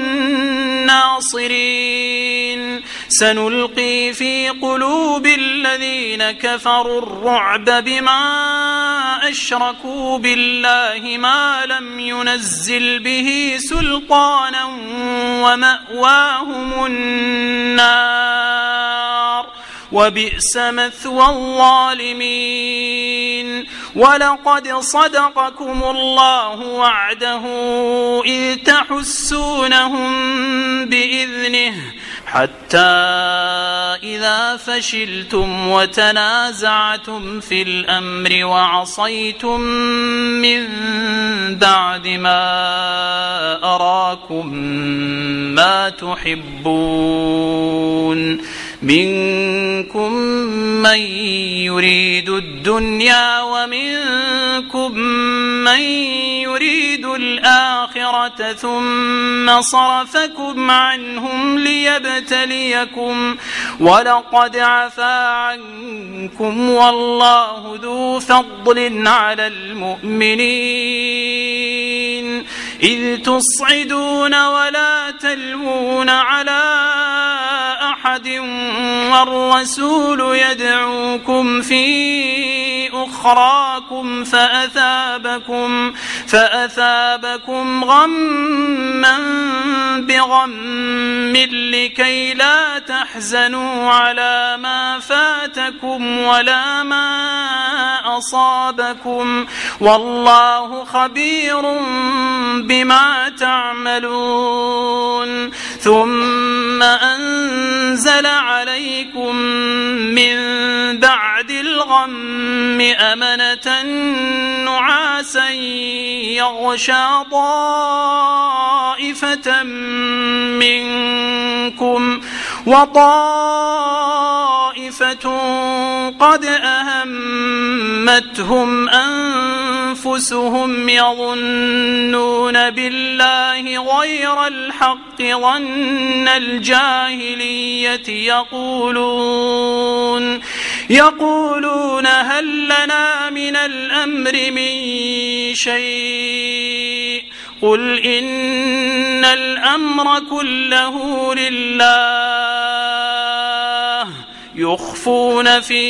S1: الناصرين سنلقي في قلوب الذين كفروا الرعب بما أشركوا بالله ما لم ينزل به سلطانا ومأواهم النار وبئس مثوى الظالمين. ولقد صدقكم الله وعده إذ تحسونهم بإذنه حتى إذا فشلتم وتنازعتم في الأمر وعصيتم من بعد ما أراكم ما تحبون منكم من يريد الدنيا ومنكم من يريد الآخرة ثم صرفكم عنهم ليبتليكم ولقد عفا عنكم والله ذو فضل على المؤمنين إذ تصعدون ولا تلوون على أحد والرسول يدعوكم في أخراكم فأثابكم غما بغم لكي لا تحزنوا على ما فاتكم ولا ما أصابكم والله خبير بما تعملون. ثم أنزل عليكم من بعد الغم أمنة نعاسا يغشى طائفة منكم وطائفة قد أهمتهم أنفسهم يظنون بالله غير الحق ظن الجاهلية يقولون هل لنا من الأمر من شيء قل إن الأمر كله لله يخفون في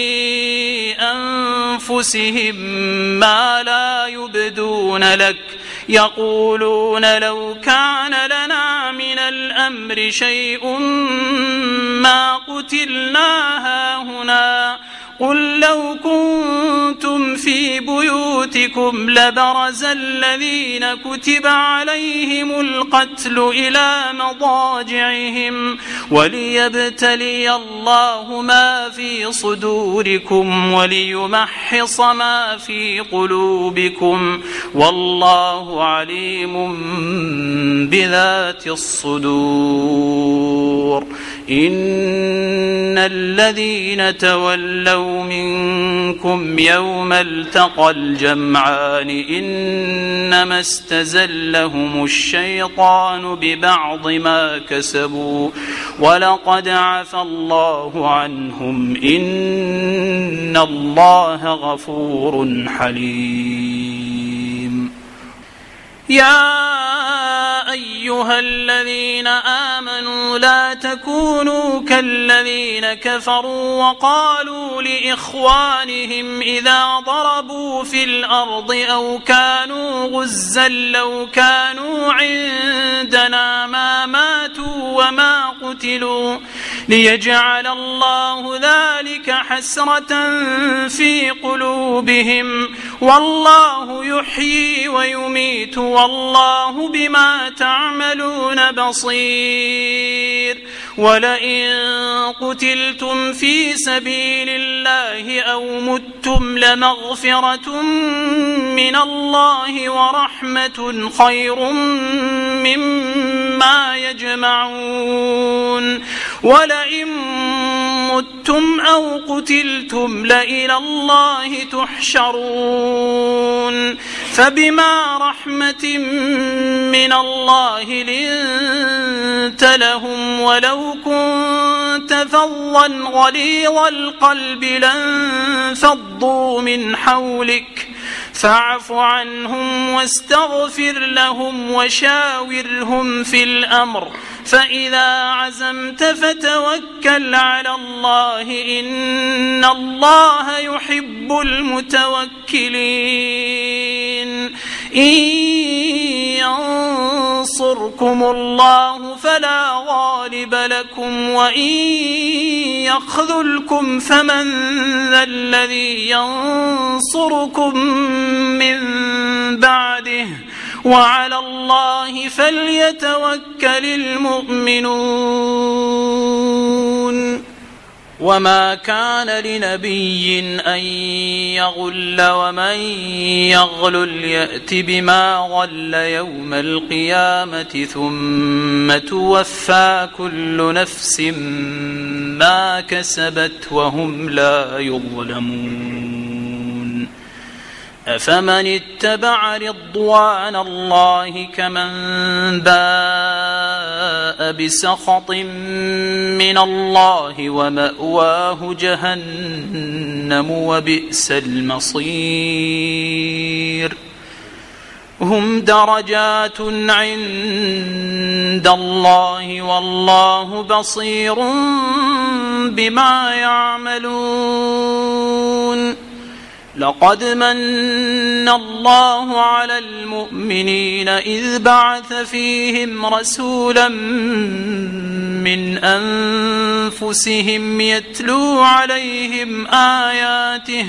S1: أنفسهم ما لا يبدون لك يقولون لو كان لنا من الأمر شيء ما قتلنا هاهنا قل لو كنتم في بيوتكم لبرز الذين كتب عليهم القتل إلى مضاجعهم وليبتلي الله ما في صدوركم وليمحص ما في قلوبكم والله عليم بذات الصدور. إن الذين تولوا منكم يوم التقى الجمعان إنما استزلهم الشيطان ببعض ما كسبوا ولقد عفى الله عنهم إن الله غفور حليم. يا أيها الذين آمنوا لا تكونوا كالذين كفروا وقالوا لإخوانهم إذا ضربوا في الأرض أو كانوا غزا لو كانوا عندنا ما ماتوا وما قتلوا ليجعل الله ذلك حسرة في قلوبهم والله يحيي ويميت والله بما تعملون بصير. ولئن قتلتم في سبيل الله أو متم لمغفرة من الله ورحمة خير مما يجمعون. ولئن متم أو قتلتم لإلى الله تحشرون. فبما رحمة من الله لنت لهم ولو كنت فظا غليظ القلب لانفضوا من حولك فاعف عنهم واستغفر لهم وشاورهم في الأمر فإذا عزمت فتوكل على الله إن الله يحب المتوكلين. إن ينصركم الله فلا غالب لكم وإن يخذلكم فمن ذا الذي ينصركم من بعده وعلى الله فليتوكل المؤمنون. وما كان لنبي أن يغل ومن يغلل يأت بما غل يوم القيامة ثم توفى كل نفس ما كسبت وهم لا يظلمون. أفمن اتبع رضوان الله كمن باء بسخط من الله ومأواه جهنم وبئس المصير. هم درجات عند الله والله بصير بما يعملون. لقد من الله على المؤمنين إذ بعث فيهم رسولا من أنفسهم يتلو عليهم آياته.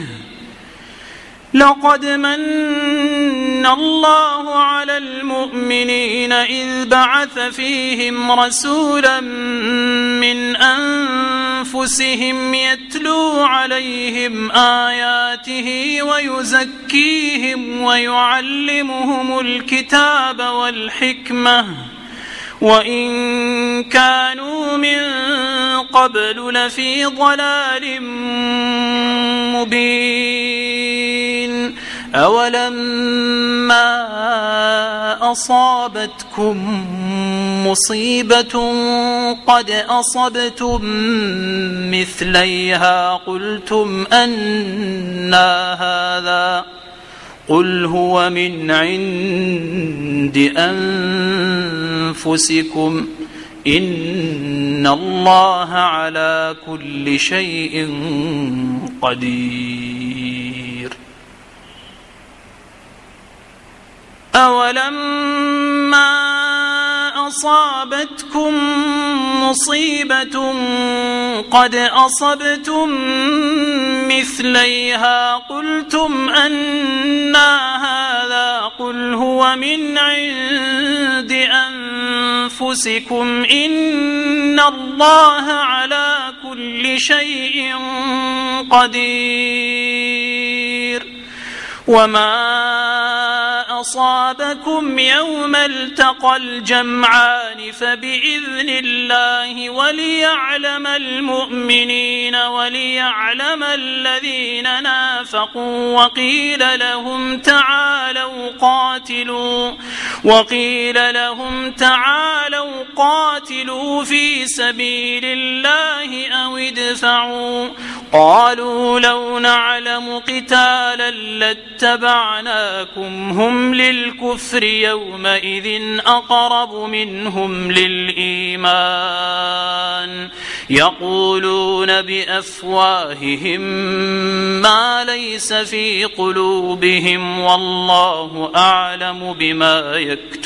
S1: لقد من الله على المؤمنين إذ بعث فيهم رسولا من أنفسهم يتلو عليهم آياته ويزكيهم ويعلمهم الكتاب والحكمة وإن كانوا من قبل لفي ضلال مبين. أولما أصابتكم مصيبة قد أصبتم مثليها قلتم أنى هذا قل هو من عند أنفسكم إن الله على كل شيء قدير. أولما أصابتكم مصيبة قد أصبتم مثليها قلتم أنى هذا قل هو من عند أنفسكم إن الله على كل شيء قدير. وما أصابكم يوم التقى الجمعان فبإذن الله وليعلم المؤمنين وليعلم الذين نافقوا. وقيل لهم تعالوا قاتلوا في سبيل الله أو ادفعوا. قالوا لو نعلم قتالا لاتبعناكم هم للكفر يومئذ أقرب منهم للإيمان يقولون بأفواههم ما ليس في قلوبهم والله أعلم بما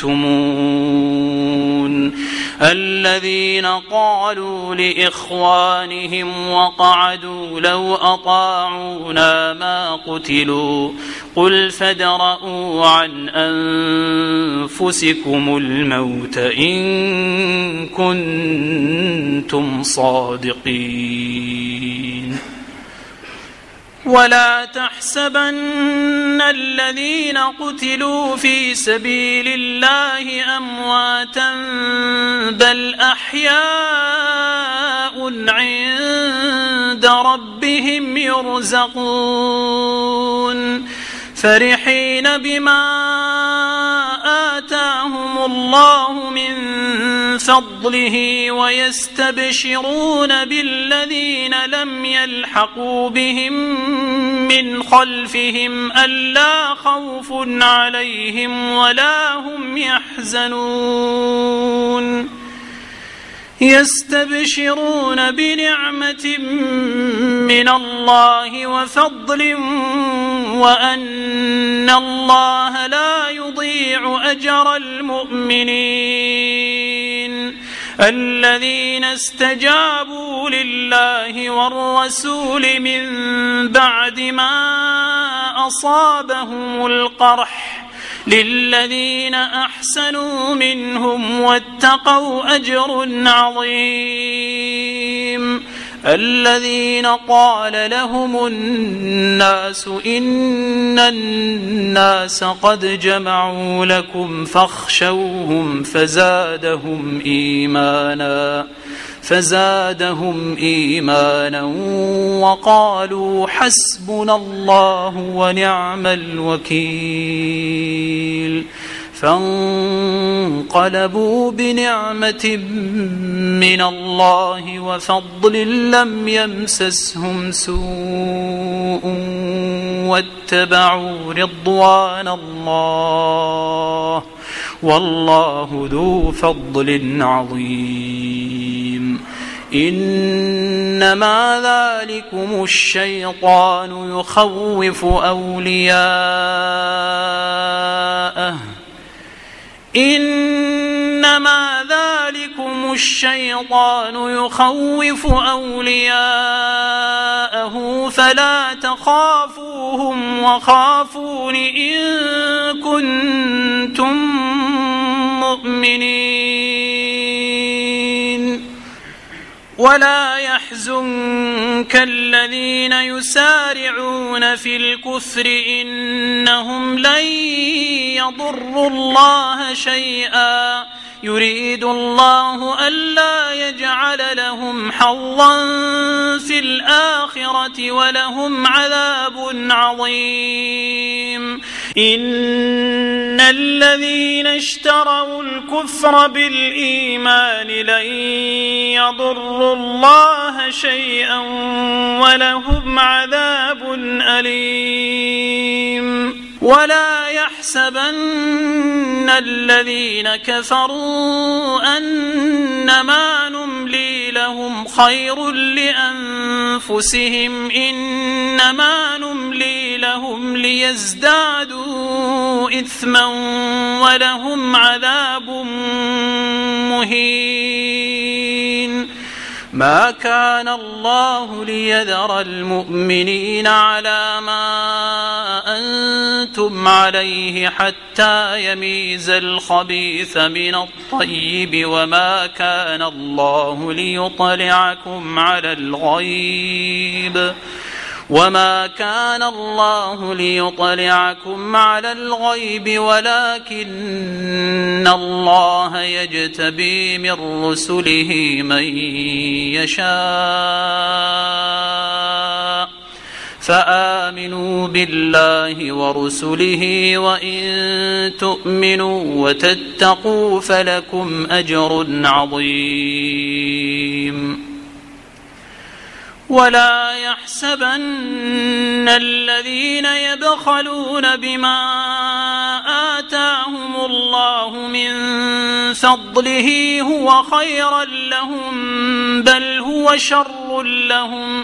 S1: يكتمون. الذين قالوا لإخوانهم وقعدوا لو أطاعونا ما قتلوا قل فادرءوا عن أنفسكم الموت إن كنتم صادقين. ولا تحسبن الذين قتلوا في سبيل الله أمواتا بل أحياء عند ربهم يرزقون فرحين بما آتاهم الله من فضله ويستبشرون بالذين لم يلحقوا بهم من خلفهم ألا خوف عليهم ولا هم يحزنون. يستبشرون بنعمة من الله وفضل وأن الله لا يضيع أجر المؤمنين الذين استجابوا لله والرسول من بعد ما أصابهم القرح للذين أحسنوا منهم واتقوا أجر عظيم الذين قال لهم الناس إن الناس قد جمعوا لكم فاخشوهم فزادهم إيمانا وقالوا حسبنا الله ونعم الوكيل فانقلبوا بنعمة من الله وفضل لم يمسسهم سوء واتبعوا رضوان الله والله ذو فضل عظيم إنما ذلكم الشيطان يخوف أولياءه فلا تخافوهم وخافون إن كنتم مؤمنين ولا يحزنك الذين يسارعون في الكفر إنهم لن يضروا الله شيئا يريد الله ألا يجعل لهم حظا في الآخرة ولهم عذاب عظيم إن الذين اشتروا الكفر بالإيمان لن يضروا الله شيئا ولهم عذاب أليم ولا يحسبن الذين كفروا أنما نملي لهم خير لأنفسهم إنما نملي لهم ليزدادوا إثما ولهم عذاب مهين ما كان الله ليذر المؤمنين على ما أنتم عليه حتى يميز الخبيث من الطيب وما كان الله ليطلعكم على الغيب ولكن الله يجتبي من رسله من يشاء فآمنوا بالله ورسله وإن تؤمنوا وتتقوا فلكم أجر عظيم ولا يحسبن الذين يبخلون بما آتاهم الله من فضله هو خيرا لهم بل هو شر لهم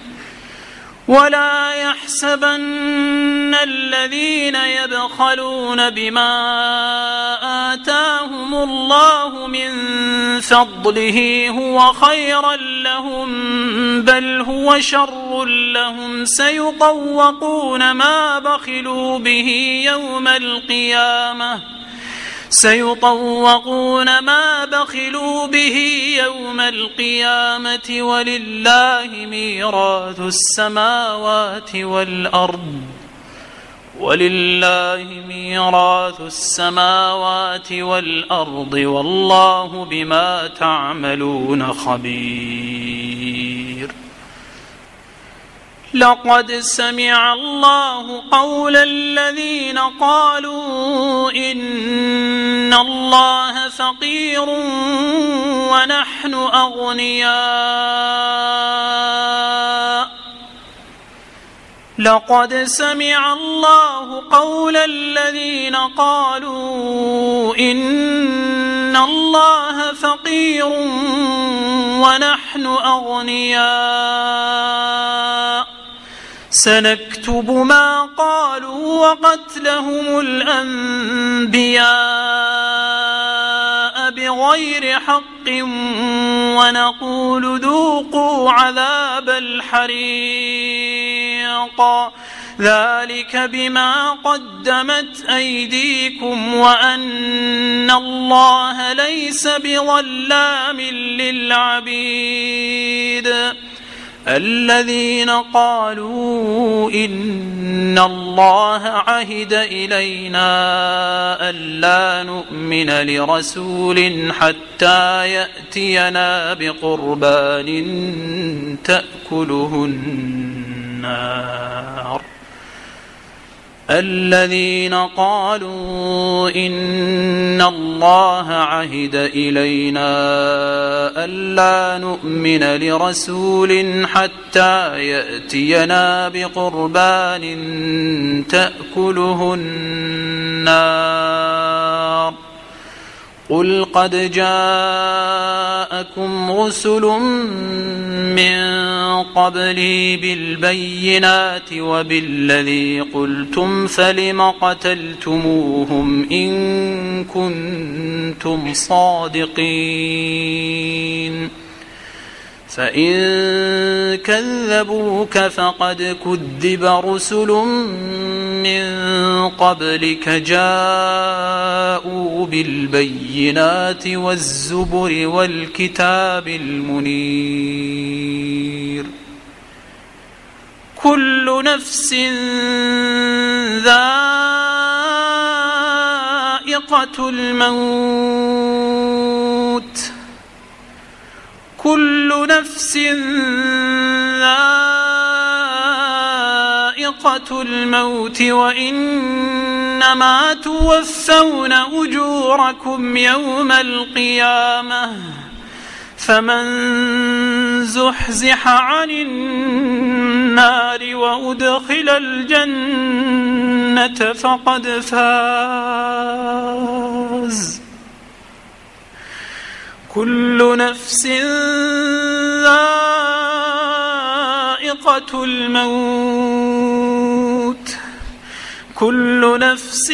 S1: ولا يحسبن الذين يبخلون بما آتاهم الله من فضله هو خيرا لهم بل هو شر لهم سيطوقون ما بخلوا به يوم القيامة ولله ميراث السماوات والأرض والله بما تعملون خبير لقد سمع الله قول الذين قالوا إن الله فقير ونحن أغنياء لقد سمع الله قول الذين قالوا إن الله فقير ونحن أغنياء سنكتب ما قالوا وقتلهم الأنبياء بغير حق ونقول ذوقوا عذاب الحريق ذلك بما قدمت أيديكم وأن الله ليس بظلام للعبيد الذين قالوا إن الله عهد إلينا ألا نؤمن لرسول حتى يأتينا بقربان تأكله النار الذين قالوا إن الله عهد إلينا ألا نؤمن لرسول حتى يأتينا بقربان تأكله النار قل قد جاءكم رسل من قبلي بالبينات وبالذي قلتم فلم قتلتموهم إن كنتم صادقين فإن كذبوك فقد كذب رسل من قبلك جاءوا بالبينات والزبر والكتاب المنير كل نفس ذائقة الموت كل نفس ذائقة الموت وإنما توفون أجوركم يوم القيامة فمن زحزح عن النار وأدخل الجنة فقد فاز كل نفس ذائقة الموت كل نفس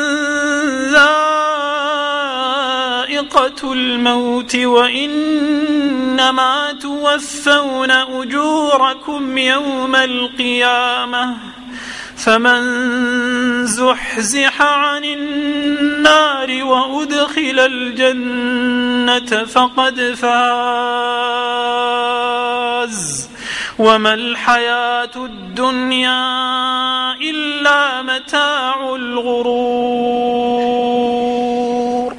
S1: ذائقة الموت وإنما توفون أجوركم يوم القيامة فمن زحزح عن النار وأدخل الجنة فقد فاز وما الحياة الدنيا إلا متاع الغرور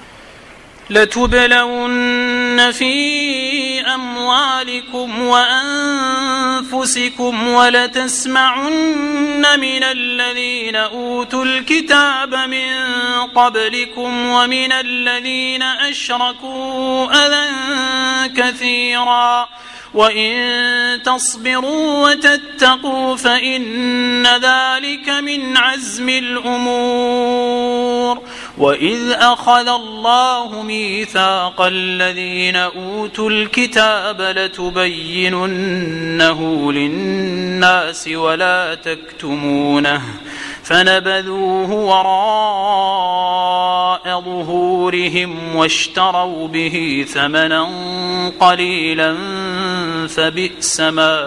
S1: لتبلون في أموالكم وأنفسكم ولتسمعن من الذين أوتوا الكتاب من قبلكم ومن الذين أشركوا أذى كثيرا وإن تصبروا وتتقوا فإن ذلك من عزم الأمور وإذ أخذ الله ميثاق الذين أوتوا الكتاب لتبيننه للناس ولا تكتمونه فنبذوه وراء ظهورهم واشتروا به ثمنا قليلا فبئس ما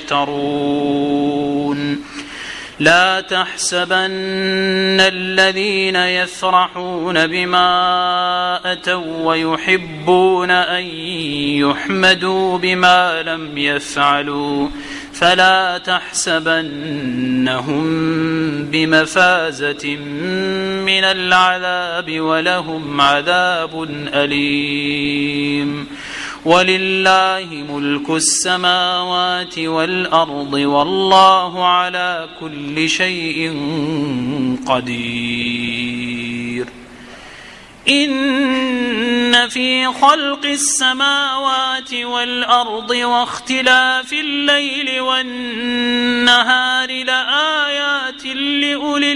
S1: يشترون لا تحسبن الذين يفرحون بما أتوا ويحبون أن يحمدوا بما لم يفعلوا فلا تحسبنهم بمفازة من العذاب ولهم عذاب أليم ولله ملك السماوات والأرض والله على كل شيء قدير إن في خلق السماوات والأرض واختلاف الليل والنهار لآيات لأولي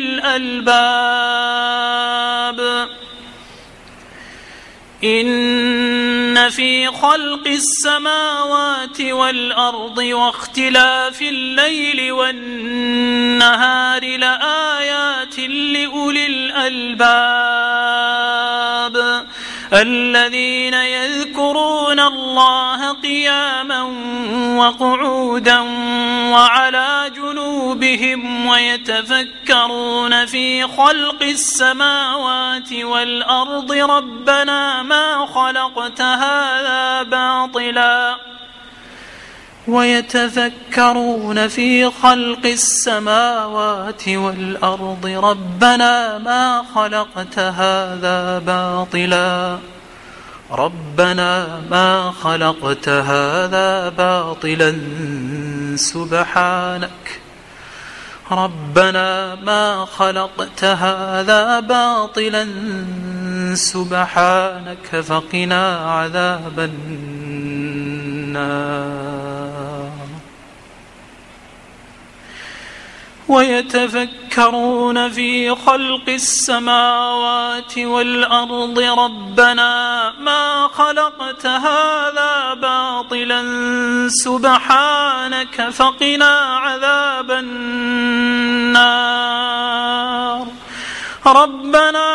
S1: الألباب إن إن في خلق السماوات والأرض واختلاف الليل والنهار لآيات لأولي الألباب الذين يذكرون الله قياما وقعودا وعلى جنوبهم ويتفكرون في خلق السماوات والأرض ربنا ما خلقت هذا باطلا ويتفكرون في خلق السماوات والأرض ربنا ما خلقت هذا باطلا ربنا ما خلقت هذا باطلا سبحانك ربنا ما خلقت هذا باطلا سبحانك فقنا عذاب النار ويتفكرون في خلق السماوات والأرض ربنا ما خلقت هذا باطلا سبحانك فقنا عذاب النار ربنا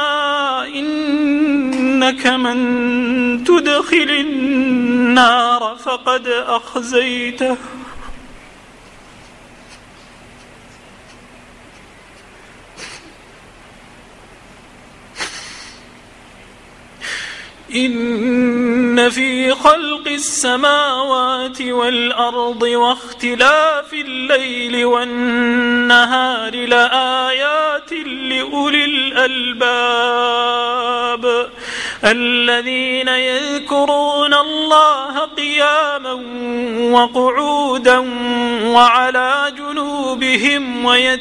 S1: إنك من تدخل النار فقد أخزيته إن في خلق السماوات والأرض واختلاف الليل والنهار لآيات لأولي الألباب الذين يذكرون الله قياما وقعودا وعلى جنوبهم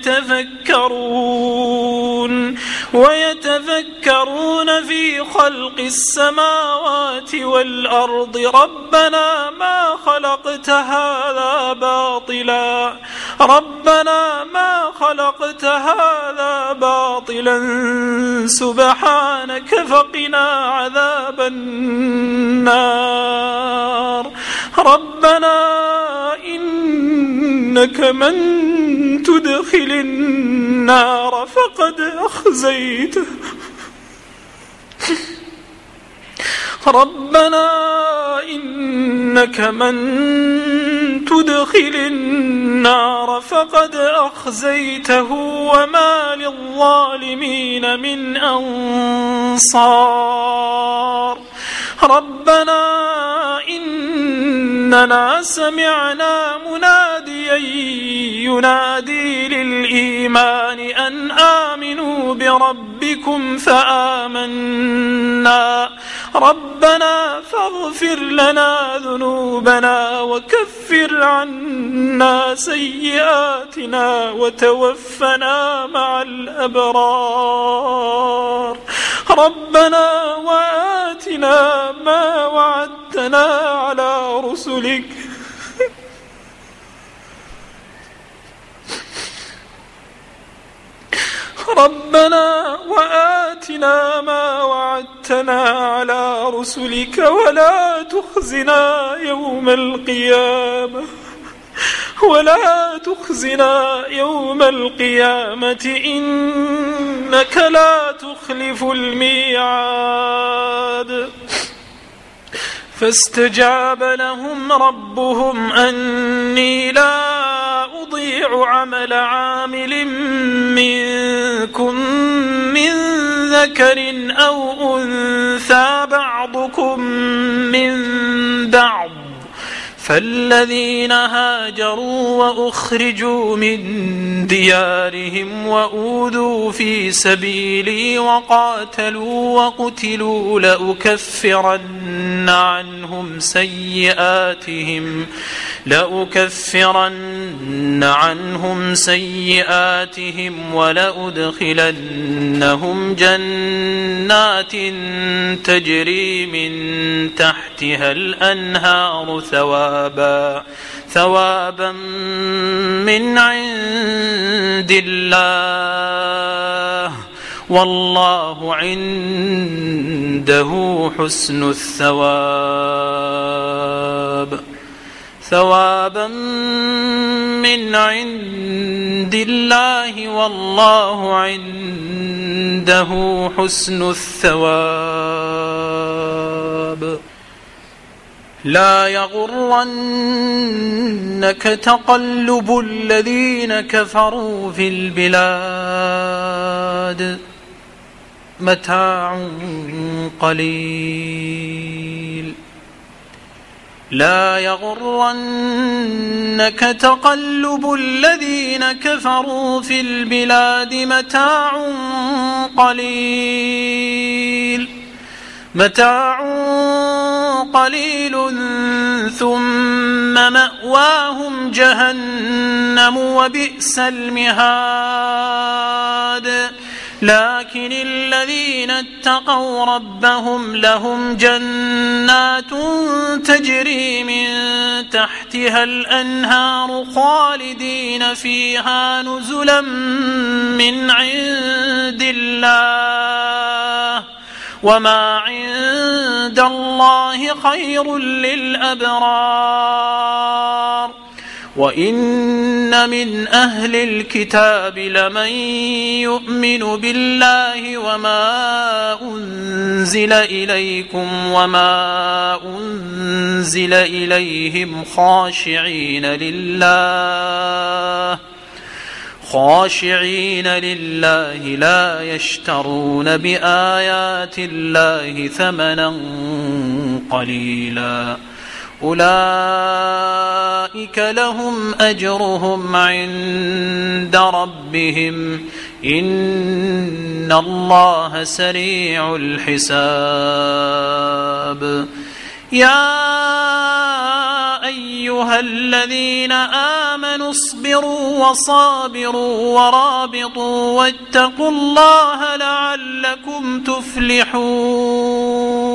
S1: ويتفكرون في خلق السماوات والأرض ربنا ما خلقت هذا باطلا ربنا ما خلقت هذا باطلا سبحانك فقنا عذاب النار ربنا إنك من تدخل النار فقد أخزيته ربنا إنك من تدخل النار فقد أخزيته وما للظالمين من أنصار ربنا إننا سمعنا مناديا ينادي للإيمان أن آمنوا بربكم فآمنا ربنا فاغفر لنا ذنوبنا وكفر عنا سيئاتنا وتوفنا مع الأبرار ربنا وآتنا ما وعدتنا على رسلك ربنا وآتنا ما وعدتنا على رسلك ولا تخزنا يوم القيامة إنك لا تخلف الميعاد فاستجاب لهم ربهم أني لا أضيع عمل عامل منكم من ذكر أو أنثى بعضكم من بعض فالذين هاجروا وأخرجوا من ديارهم وأوذوا في سبيلي وقاتلوا وقتلوا لأكفرن عنهم سيئاتهم ولأدخلنهم جنات تجري من تحتها الأنهار ثوابا من عند الله والله عنده عنده حسن الثواب ثوابا من عند الله والله عنده حسن الثواب لا يغرنك تقلب الذين كفروا في البلاد متاع قليل لا يغرنك تقلب الذين كفروا في البلاد متاع قليل ثم مأواهم جهنم وبئس المهاد لكن الذين اتقوا ربهم لهم جنات تجري من تحتها الأنهار خالدين فيها نزلا من عند الله وما عند الله خير للأبرار وإن من أهل الكتاب لمن يؤمن بالله وما أنزل إليكم وما أنزل إليهم خاشعين لله لا يشترون بآيات الله ثمنا قليلا أولئك لهم أجرهم عند ربهم إن الله سريع الحساب يا أيها الذين آمنوا اصبروا وصابروا ورابطوا واتقوا الله لعلكم تفلحون